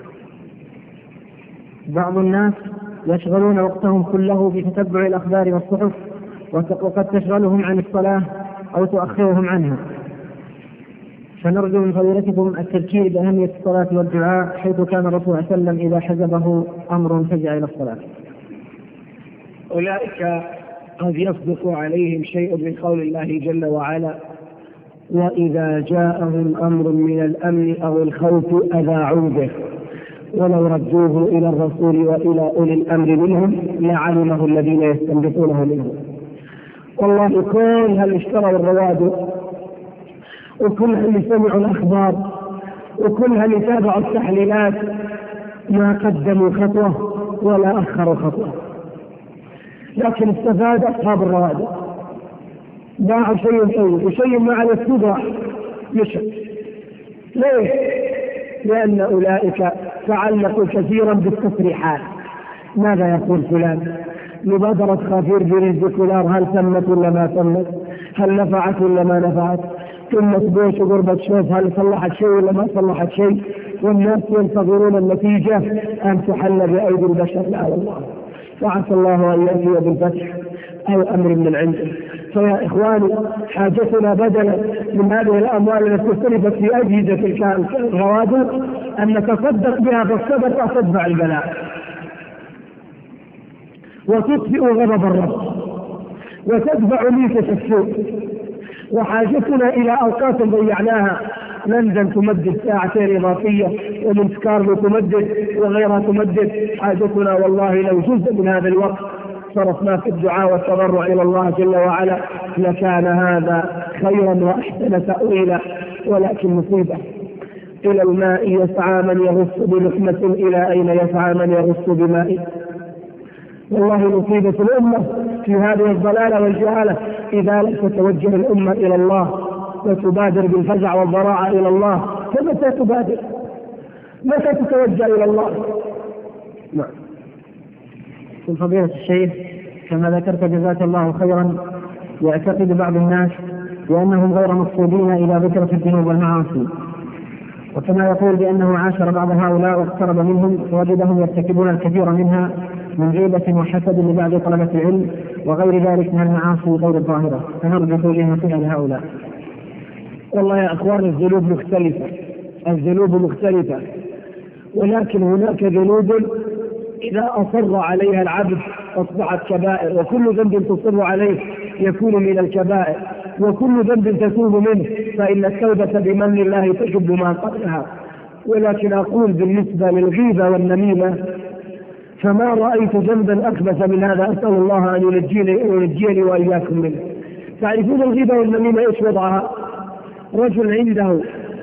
بعض الناس يشغلون وقتهم كله بتتبع الأخبار والصحف، وقد تشغلهم عن الصلاة أو تؤخرهم عنها، فنرجو من فضيلتكم التذكير بأهمية الصلاة والدعاء، حيث كان الرسول صلى الله عليه وسلم إذا حزبه أمر فزع إلى الصلاة. أولئك قد يصدق عليهم شيء من قول الله جل وعلا: وإذا جاءهم أمر من الأمن أو الخوف أذاعوا به ولو ردوه إلى الرسول وإلى أولي الأمر منهم لعلمه الذين يستنبطونه منهم. والله كل هل اشتروا الرواد وكل هل سمعوا الأخبار وكل هل تابعوا التحليلات ما قدموا خطوة ولا أخروا خطوة، لكن استفاد أصحاب الرواد، باعوا شيء طيب وشيء ما على السبع مشى. ليه؟ لأن أولئك تعلقوا كثيرا بالتصريحات. ماذا يقول فلان؟ مبادرة خافير بالذكولار هل تمت ولا ما تمت؟ هل نفعت ولا ما نفعت؟ كلمة بوش وقربة شوف هل صلحت شيء ولا ما صلحت شيء؟ والناس ينتظرون النتيجة أن تحل بأيدي البشر. لا والله، وعسى الله أن يأتي بالفتح أو أمر من عنده. فيا إخواني، حاجتنا بدلا من هذه الأموال التي استلفت في أجهزة الروادر أن نتصدق بها، فالصدقة تدفع البلاء وتطفئ غضب الرب وتدفع ميتة السوء. وحاجتنا إلى أوقات ضيعناها، لندن تمدد ساعتين إضافية، ومن سكارلو تمدد، وغيرها تمدد. حاجتنا والله لو جزء من هذا الوقت صرفنا في الدعاء والتضرع إلى الله جل وعلا لكان هذا خيرا وأحسن تأويلا. ولكن مصيبة، إلى الماء يسعى من يغص بلقمة، إلى أين يسعى من يغص بماء؟ والله مصيبة الأمة في هذه الضلالة والجهالة إذا لم تتوجه الأمة إلى الله وتبادر بالفزع والضراعة إلى الله. فمتى تبادر؟ متى تتوجه إلى الله؟ نعم. من فضيلة الشيخ، كما ذكرت جزاك الله خيرا، يعتقد بعض الناس بأنهم غير مقصودين إلى ذكر الذنوب والمعاصي، وكما يقول بأنه عاشر بعض هؤلاء واقترب منهم ووجدهم يرتكبون الكثير منها من غيبة وحسد لبعض طلبة العلم وغير ذلك من المعاصي غير الظاهرة، فنرجو توجيه نصيحة لهؤلاء. والله يا أخوان، الذنوب مختلفة، الذنوب مختلفة، ولكن هناك ذنوب إذا أصر عليها العبد أصبحت كبائر، وكل ذنب تصر عليه يكون من الكبائر، وكل ذنب تتوب منه فإن التوبة بمن الله تجب ما قبلها. ولكن أقول بالنسبة للغيبة والنميمة فما رأيت ذنبا أخبث من هذا، أسأل الله أن ينجيني وإياكم منه. تعرفون الغيبة والنميمة إيش وضعها؟ رجل عنده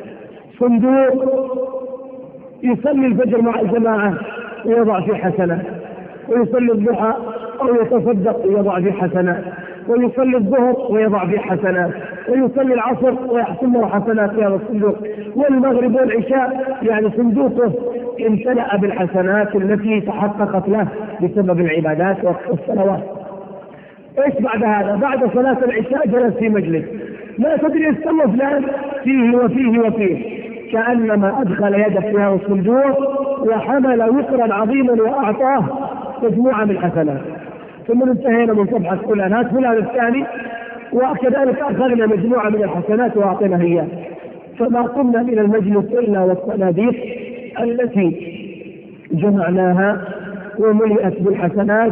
صندوق يصلي الفجر مع الجماعة ويضع فيه حسنات، ويصلي الضحى أو يتصدق ويضع فيه حسنات، ويصلي الظهر ويضع فيه حسنات، ويصلي العصر ويحسن له حسنات في هذا الصندوق، والمغرب والعشاء يعني صندوقه امتلأ بالحسنات التي تحققت له بسبب العبادات والصلوات. ايش بعد هذا؟ بعد صلاة العشاء جلس في مجلس ما تدري استوى فلان فيه وفيه وفيه، كأنما أدخل يده في هذا الصندوق وحمل وقرا عظيما وأعطاه مجموعة من الحسنات. ثم انتهينا من صفحة فلان، هات فلان الثاني وكذلك أخذنا مجموعة من الحسنات وأعطينا إياه. فما قمنا من المجلس إلا والصناديق التي جمعناها وملئت بالحسنات،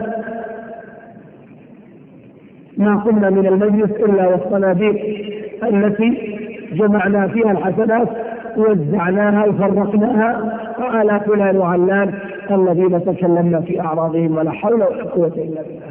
ما قمنا من المجلس إلا والصناديق التي جمعنا فيها الحسنات ووزعناها وفرقناها على فلان وعلان الذين تكلمنا في أعراضهم، ولا حول ولا قوة إلا بالله.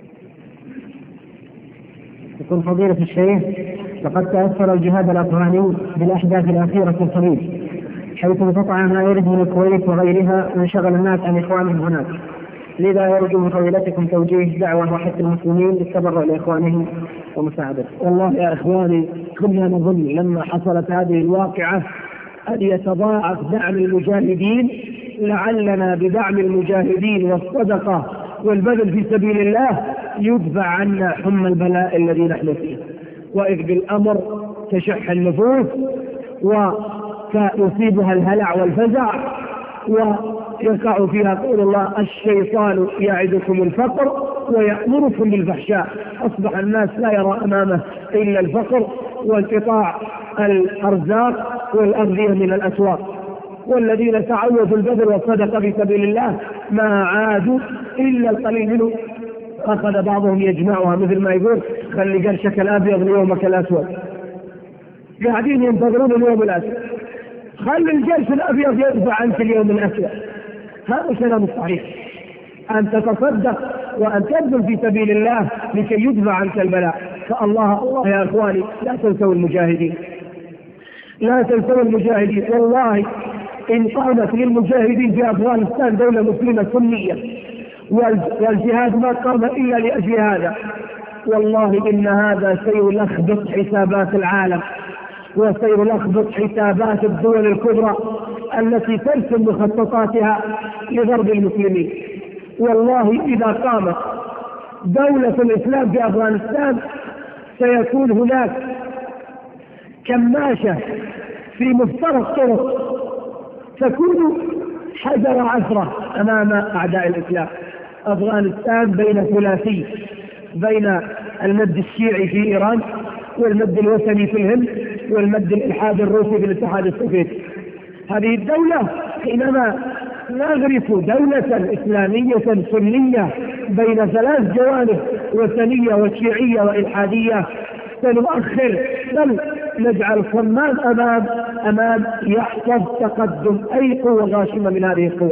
يقول فضيلة الشيخ: لقد تأثر الجهاد الأفغاني بالأحداث الأخيرة في الخليج، حيث انقطع ما يرد من الكويت وغيرها وانشغل الناس عن إخوانهم هناك، لذا يرجو من فضيلتكم توجيه دعوة وحث المسلمين للتبرع لإخوانهم ومساعدتهم. والله يا إخواني، كنا نظن لما حصلت هذه الواقعة أن يتضاعف دعم المجاهدين، لعلنا بدعم المجاهدين والصدقة والبذل في سبيل الله يدفع عنا حمى البلاء الذي نحن فيه، وإذ بالأمر تشح النفوس ويصيبها الهلع والفزع ويقع فيها قول الله: الشيطان يعدكم الفقر ويأمركم بالفحشاء. أصبح الناس لا يرى أمامه إلا الفقر وانقطاع الأرزاق والأغذية من الأسواق، والذين تعودوا البذل والصدقة في سبيل الله ما عادوا إلا القليل منهم. أخذ بعضهم يجمعها مثل ما يقول: خلي قرشك الأبيض ليومك الأسود، قاعدين ينتظرون اليوم الأسود، خلي القرش الأبيض يدفع عنك اليوم الأسود. هذا كلام صحيح، أن تتصدق وأن تبذل في سبيل الله لكي يدفع عنك البلاء. فالله يا إخواني، لا تنسوا المجاهدين، لا تنسوا المجاهدين. والله إن قامت للمجاهدين في أفغانستان دولة مسلمة سنية والجهاد ما قام إلا لأجل هذا، والله إن هذا سيلخبط حسابات العالم وسيلخبط حسابات الدول الكبرى التي ترسم مخططاتها لضرب المسلمين. والله إذا قامت دولة الإسلام في أفغانستان سيكون هناك كماشة في مفترق طرق تكون حجر عثرة أمام أعداء الإسلام. أفغانستان بين ثلاثي، بين المد الشيعي في إيران والمد الوثني في الهند والمد الإلحاد الروسي في الاتحاد السوفيتي. هذه الدولة حينما نغرس دولة إسلامية سنية بين ثلاث جوانب وثنية وشيعية وإلحادية سنؤخر، بل نجعل صمام أمام يحفظ تقدم أي قوة غاشمة من هذه القوة.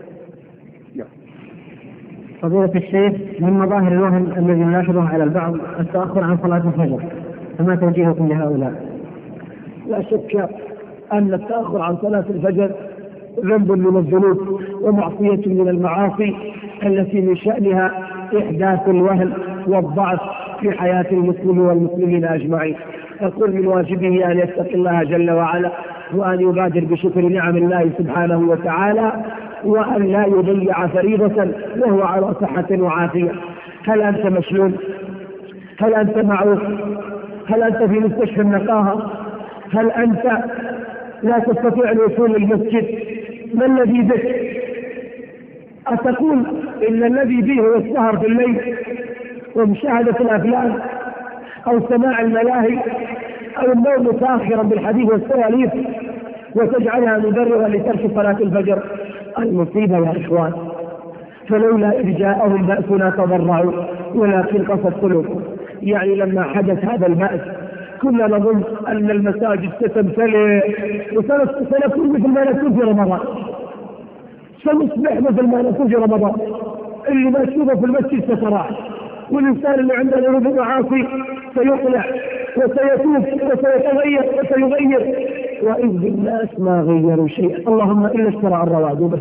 فضيلة الشيخ: من مظاهر الوهن الذي نلاحظه على البعض التأخر عن صلاة الفجر، فما توجيهكم لهؤلاء؟ لا شك أن التأخر عن صلاة الفجر ذنب من الذنوب ومعصية من المعاصي التي من شأنها إحداث الوهن والضعف في حياة المسلم والمسلمين أجمعين. يقول من واجبه أن يتقي الله جل وعلا وأن يبادر بشكر نعم الله سبحانه وتعالى، وأن لا يضيع فريضة وهو على صحة وعافية. هل أنت مشلول؟ هل أنت معوق؟ هل أنت في مستشفى النقاهة؟ هل أنت لا تستطيع الوصول للمسجد؟ ما الذي بك؟ أتقول إن الذي به هو السهر في الليل ومشاهدة الأفلام أو سماع الملاهي أو النوم متأخرا بالحديث والسواليف وتجعلها مبررا لترك صلاة الفجر؟ المصيبة يا إخوان. فلولا إذ جاءهم بأسنا تضرعوا ولكن قست قلوبهم. يعني لما حدث هذا البأس كنا نظن أن المساجد ستمتلئ وسنكون مثل ما نكون في رمضان، سنصبح مثل ما نكون في رمضان. اللي ما تشوفه في المسجد ستراه، والإنسان اللي عنده ذنوب ومعاصي سيقلع وسيتوب وسيتغير وسيغير، وإذ الناس ما غيروا شيئا اللهم إلا اشترى الرواد بس.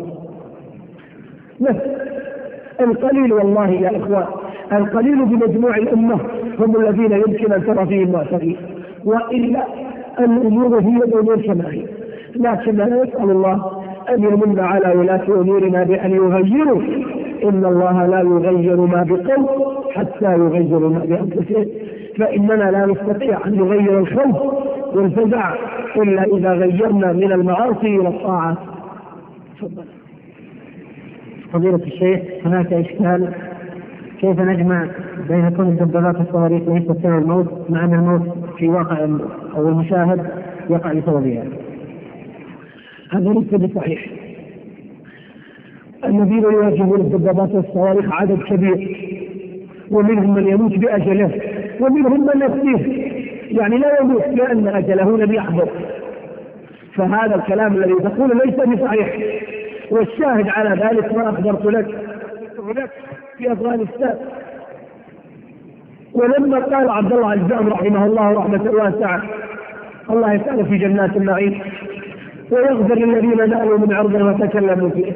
القليل والله يا إخوان، القليل بمجموع الأمة هم الذين يمكن أن ترى فيهم مؤثرين، وإلا الأمور هي الأمور كما هي. لكن نسأل الله أن يمن على ولاة أمورنا بأن يغيروا، إن الله لا يغير ما بقوم حتى يغيروا ما بأنفسهم، فإننا لا نستطيع أن نغير الخوف والفزع إلا إذا غيرنا من المعاصي إلى الطاعات. فضيلة الشيخ، هناك إشكال كيف نجمع بين كون الدبابات والصواريخ ليست سبب الموت مع أن الموت في واقع أو المشاهد يقع بسببها؟ هذا ليس بصحيح. الذين يواجهون الدبابات والصواريخ عدد كبير، ومنهم من يموت بأجله ومنهم من يصير يعني لا يموت لأن أجله لم يحضر. فهذا الكلام الذي تقول ليس بصحيح، والشاهد على ذلك ما أخبرت لك في أفغانستان. ولما قال عبد الله الجام رحمه الله رحمة واسعة، الله يسأل في جنات النعيم ويغفر للذين نالوا من عرض وتكلموا فيه،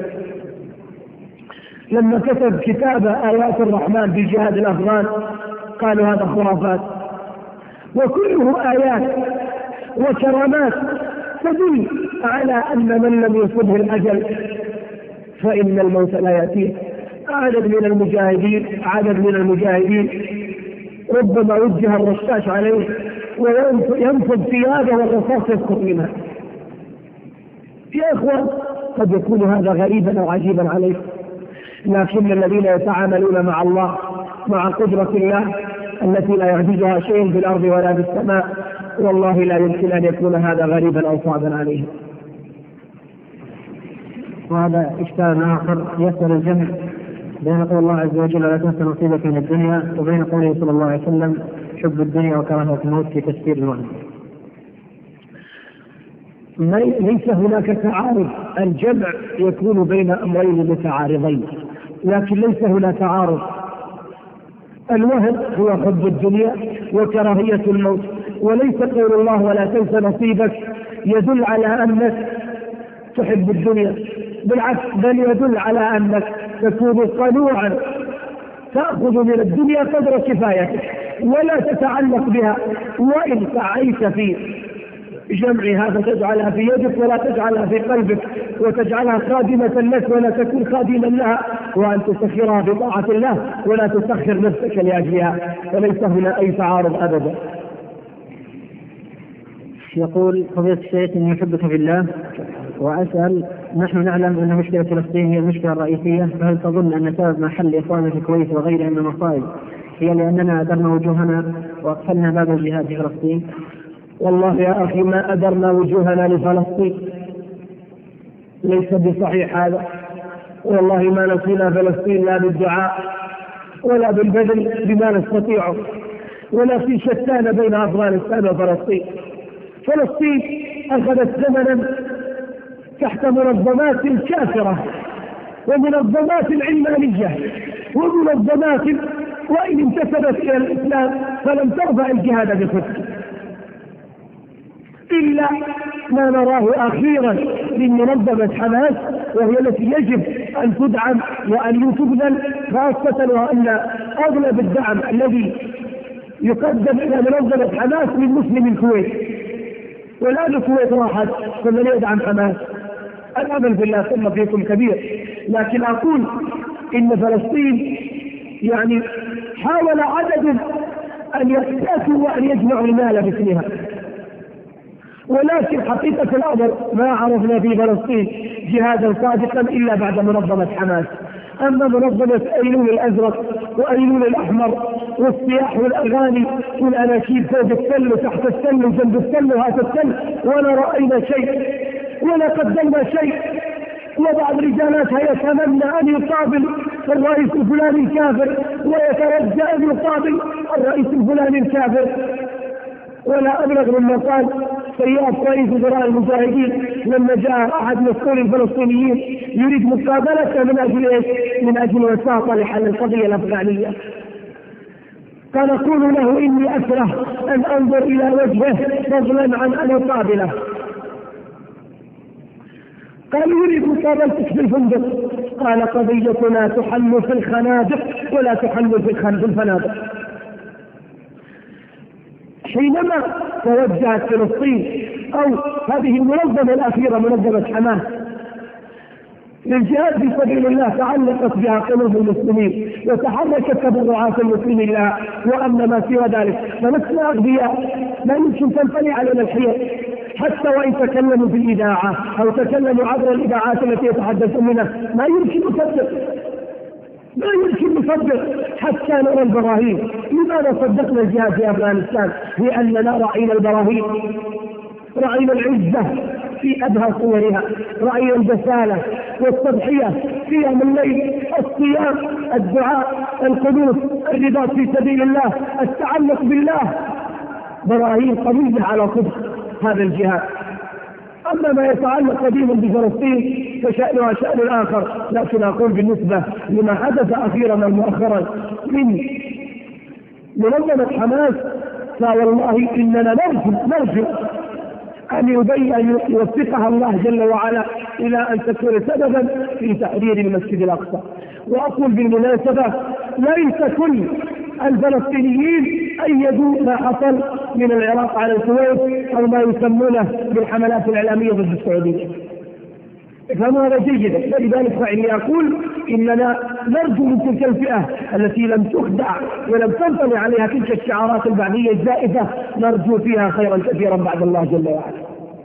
لما كتب كتاب آيات الرحمن في جهاد الأفغان قالوا هذا خرافات، وكله آيات وكرامات تدل على أن من لم يصبه الأجل فإن الموت لا يأتيه. عدد من المجاهدين ربما وجه الرشاش عليه وينفض ثيابه والرصاص يسقط منها. يا إخوان قد يكون هذا غريبا أو عجيبا عليه، لكن الذين يتعاملون مع الله مع قدرة الله التي لا يعجزها شيء في الأرض ولا في السماء، والله لا يمكن أن يكون هذا غريبا أو صعبا عليه. وهذا إشكال آخر يسأل الجمع بين قول الله عز وجل لا تنس نصيبك من الدنيا وبين قوله صلى الله عليه وسلم حب الدنيا وكراهة الموت في تفسير المعنى. ليس هناك تعارض، الجمع يكون بين أمرين متعارضين لكن ليس هناك تعارض. الوهم هو حب الدنيا وكراهية الموت، وليس قول الله ولا تنس نصيبك يدل على أنك تحب الدنيا، بالعكس بل يدل على أنك تكون قنوعا تأخذ من الدنيا قدر كفايتك ولا تتعلق بها، وإن سعيت في جمعها فتجعلها في يدك ولا تجعلها في قلبك وتجعلها خادمة لك ولا تكون خادما لها، وأن تسخرها بطاعة الله ولا تسخر نفسك لأجلها، فليس هنا أي تعارض أبدا. يقول فضيلة الشيخ إني أحبك في الله وأسأل، نحن نعلم أن مشكلة فلسطين هي المشكلة الرئيسية، فهل تظن أن سبب محل إخواننا في الكويت وغيرها من المصائب هي لأننا أدرنا وجوهنا وأقفلنا باب الجهاد في فلسطين؟ والله يا أخي ما أدرنا وجوهنا لفلسطين، ليس بصحيح هذا. والله ما نسينا فلسطين لا بالدعاء ولا بالبذل بما نستطيعه، ولا في شتان بين أفغانستان وفلسطين. فلسطين أخذت زمنا تحت منظمات كافرة ومنظمات علمانية ومنظمات وإن انتسبت إلى الإسلام فلم ترفع الجهاد بخطة، إلا ما نراه أخيرا من منظمة حماس، وهي التي يجب أن تدعم وأن تبذل، خاصة وأن أغلب الدعم الذي يقدم إلى منظمة حماس من مسلم الكويت، والآن الكويت راحت فمن يدعم حماس؟ الأمل بالله ثم فيكم كبير. لكن أقول إن فلسطين يعني حاول عدد أن يحتاجوا وأن يجمعوا المال باسمها، ولكن حقيقة الأمر ما عرفنا في فلسطين جهادا صادقا إلا بعد منظمة حماس. أما منظمة أيلول الأزرق وأيلول الأحمر والصياح والأغاني والأناشيد فوق التل وتحت التل وجنب التل وهات التل ولا رأينا شيء ولا قدمنا شيء، وبعض رجالاتها يتمنى أن يقابل الرئيس الفلاني الكافر ويترجى أن يقابل الرئيس الفلاني الكافر، ولا أبلغ مما قال سيئة رئيس وزراء المجاهدين لما جاء أحد مسؤول الفلسطينيين يريد مقابلته من أجل إيش؟ من أجل وساطة لحل القضية الأفغانية، قال أقول له إني أكره أن أنظر إلى وجهه فضلا عن أن أقابله. قال يريد مقابلتك في الفندق، قال قضيتنا تحل في الخنادق ولا تحل في الفنادق. حينما توجهت فلسطين أو هذه المنظمة الأخيرة منظمة حماس للجهاد في سبيل الله تعلقت بها قلوب المسلمين وتحركت تبرعات المسلمين لها، وأما ما سوى ذلك فنحن أغبياء لا يمكن تنفني علينا الحيل، حتى وإن تكلموا في الإذاعة أو تكلموا عبر الإذاعات التي يتحدثون منها ما يمكن نصدق حتى نرى البراهين. لماذا صدقنا الجهاد في أفغانستان؟ لأننا رأينا البراهين، رأينا العزة في أبهى صورها، رأينا البسالة والتضحية، قيام الليل، الصيام، الدعاء، القنوت، الرباط في سبيل الله، التعلق بالله، براهين قوية على صدق هذا الجهاد. أما ما يتعلق قديما بفلسطين فشأنها شأن آخر. لكن أقول بالنسبة لما حدث أخيرا مؤخرا من منظمة حماس، فوالله إننا نرجو أن يوفقها الله جل وعلا إلى أن تكون سببا في تحرير المسجد الأقصى. وأقول بالمناسبة ليس كل الفلسطينيين أيدوا ما حصل من العراق على الكويت أو ما يسمونه بالحملات الإعلامية ضد السعودية. افهموا هذا جيدا. فلذلك فإني أقول إننا نرجو من تلك الفئة التي لم تخدع ولم تنطلي عليها تلك الشعارات البعثية الزائفة، نرجو فيها خيرا كثيرا بعد الله جل وعلا.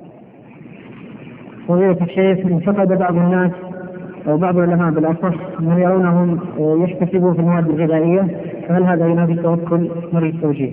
فضيلة الشيخ، انتقد بعض الناس أو بعض العلماء بالأصح من يرونهم يحتسبوا في المواد الغذائية، فهل هذا ينافي التوكل؟ نريد التوجيه.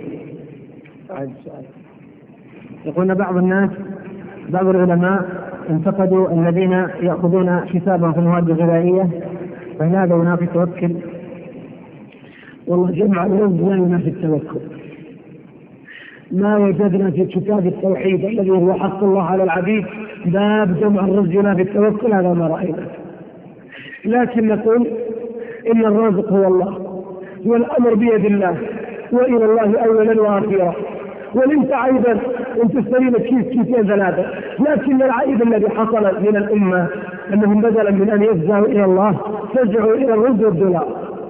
يقولون بعض العلماء انتقدوا الذين يأخذون حسابا في المواد الغذائية، فهل هذا ينافي التوكل؟ والله جمع الرزق لا ينافي التوكل. ما وجدنا في كتاب التوحيد الذي هو حق الله على العبيد باب جمع الرزق ينافي التوكل، هذا ما رأينا. لكن نقول إن الرازق هو الله، والأمر بيد الله، وإلى الله أولا وآخرا. وليس عيبا أن تشتري لك كيسين ثلاثة، لكن العيب الذي حصل من الأمة أنهم بدلا من أن يفزعوا إلى الله فزعوا إلى الرز والدولار.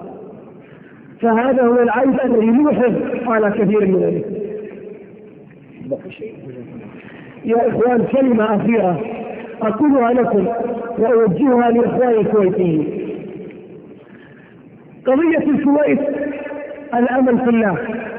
فهذا هو العيب الذي يوحظ على كثير من الناس. يا إخوان، كلمة أخيرة أقولها لكم وأوجهها لإخواني الكويتيين. قضية الكويت الأمل في الله،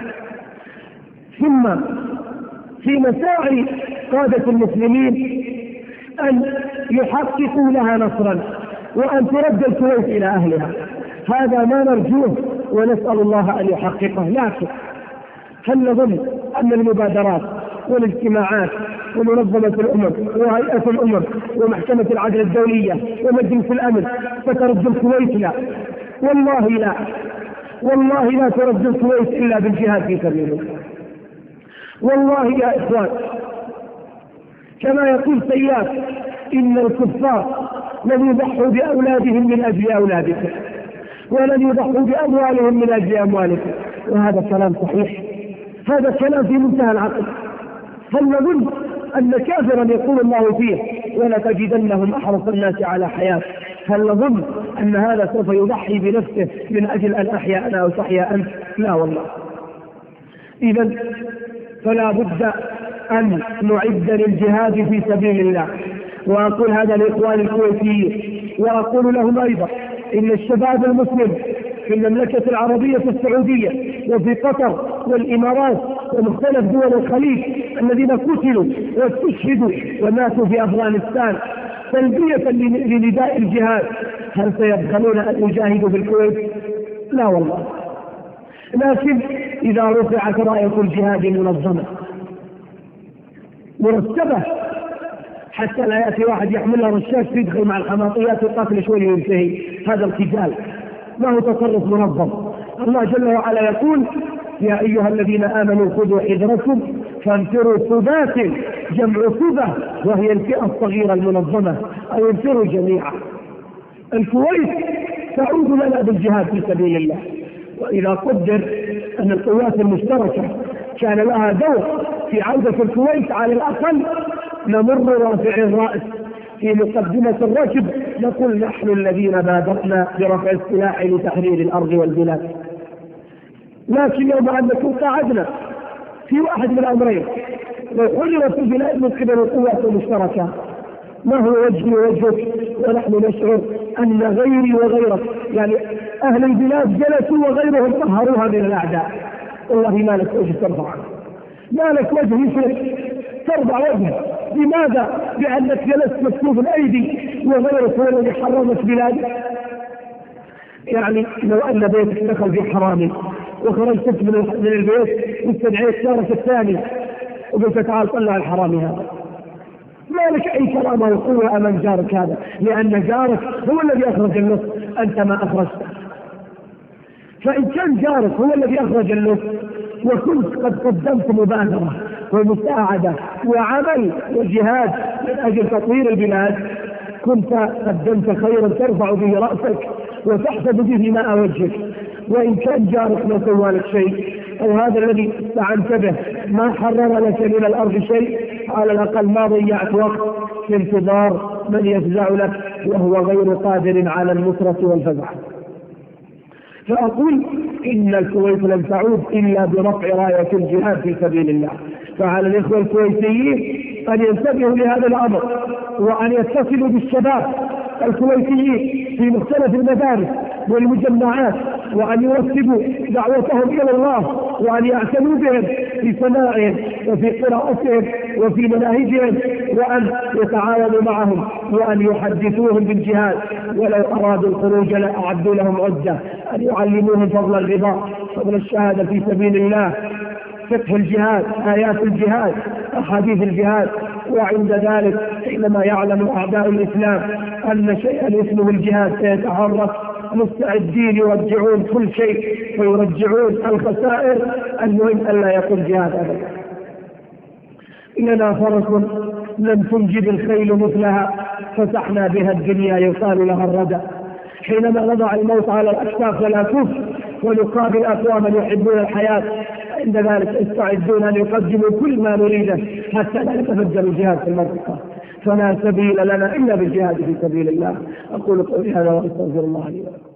ثم في مساعي قادة المسلمين أن يحققوا لها نصرا وأن ترد الكويت إلى أهلها. هذا ما نرجوه ونسأل الله أن يحققه. لكن هل نظن أن المبادرات والاجتماعات ومنظمة الأمم وهيئة الأمم ومحكمة العدل الدولية ومجلس الأمن سترد الكويت؟ لا، والله لا، والله لا ترد الكويت إلا بالجهاد في سبيل الله. والله يا إخوان، كما يقول سياف إن الكفار لن يضحوا بأولادهم من أجل أولادكم، ولن يضحوا بأموالهم من أجل أموالكم. وهذا كلام صحيح، هذا كلام في منتهى العقل. هل نظن أن كافرا يقول الله فيه ولتجدنهم أحرص الناس على حياة، هل نظن أن هذا سوف يضحي بنفسه من أجل أن أحيا أنا أو تحيا أنت؟ لا والله. إذن فلا بد أن نعد للجهاد في سبيل الله. وأقول هذا لإخوان الكويتيين، وأقول لهم أيضا إن الشباب المسلم في المملكة العربية السعودية وفي قطر والإمارات ومختلف دول الخليج الذين قتلوا واستشهدوا وماتوا في أفغانستان تلبية لنداء الجهاد، هل سيبخلون أن يجاهدوا في الكويت؟ لا والله. لكن إذا رفعت راية الجهاد منظمة مرتبة حتى لا يأتي واحد يحملها رشاش يدخل مع الحماطيات وقاتل شوي وينتهي، هذا القتال ما هو تصرف منظم. الله جل وعلا يقول يا أيها الذين آمنوا خذوا حذركم فانفروا ثبات، جمع ثبة وهي الفئة الصغيرة المنظمة، أو انفروا جميعا. الكويت تعود لنا بالجهاد في سبيل الله. وإذا قدر أن القوات المشتركة كان لها دور في عودة الكويت، على الأقل نمر رافع الرأس في مقدمة الركب نقول نحن الذين بادرنا برفع السلاح لتحرير الأرض والبلاد. لكن يوم أن نكون قاعدنا في واحد من الأمرين، لو حررت البلاد من قبل القوات المشتركة ما هو وجهي ووجهك ونحن نشعر أن غيري وغيرك، يعني أهل البلاد جلسوا وغيرهم طهروها من الأعداء، والله ما لك وجه ترفع، ما لك وجه يشرك ترضع وجهه. لماذا؟ لأنك جلست مكتوف الأيدي وغيرك هو الذي حرمت بلادك. يعني لو أن بيتك دخل في حرامي وخرجت من البيت واستدعيت جارك الثاني وقلت تعال طلع الحرامي هذا، ما لك أي كرامة وقوة أمام جارك هذا، لأن جارك هو الذي أخرج اللص، أنت ما أخرجته. فإن كان جارك هو الذي أخرج اللص وكنت قد قدمت مبادرة ومساعدة وعمل وجهاد من أجل تطوير البلاد، كنت قدمت خيرا ترفع به رأسك وتحسب به ماء وجهك. وإن كان جارك ما سوى لك شيء أو هذا الذي استعنت به ما حرر لك من الأرض شيء، على الأقل ما ضيعت وقت في انتظار من يفزع لك وهو غير قادر على النصرة والفزع. فأقول إن الكويت لن تعود إلا برفع راية الجهاد في سبيل الله. فعلى الإخوة الكويتيين أن ينتبهوا لهذا الأمر وأن يتصلوا بالشباب الكويتيين في مختلف المدارس والمجمعات، وأن يرتبوا دعوتهم إلى الله، وأن يعتنوا بهم في سماعهم وفي قراءتهم وفي مناهجهم، وأن يتعاونوا معهم وأن يحدثوهم بالجهاد، ولو أرادوا الخروج لأعدوا لهم عدة، أن يعلموهم فضل الرضا، فضل الشهادة في سبيل الله، فقه الجهاد، آيات الجهاد، أحاديث الجهاد. وعند ذلك حينما يعلم أعداء الإسلام أن شيئا اسمه الجهاد سيتحرك، مستعدين يرجعون كل شيء ويرجعون الخسائر، المهم ألا يكون جهاد أبدا. إننا فرس لم تنجب الخيل مثلها فتحنا بها الدنيا يقال لها الردى. حينما نضع الموت على الأكتاف ولا كف ونقابل أقواما يحبون الحياة، عند ذلك استعدون أن يقدموا كل ما نريده حتى لا يتفجر الجهاد في المنطقة. فلا سبيل لنا إلا بالجهاد في سبيل الله. أقول قولي هذا وأستغفر الله لي ولكم.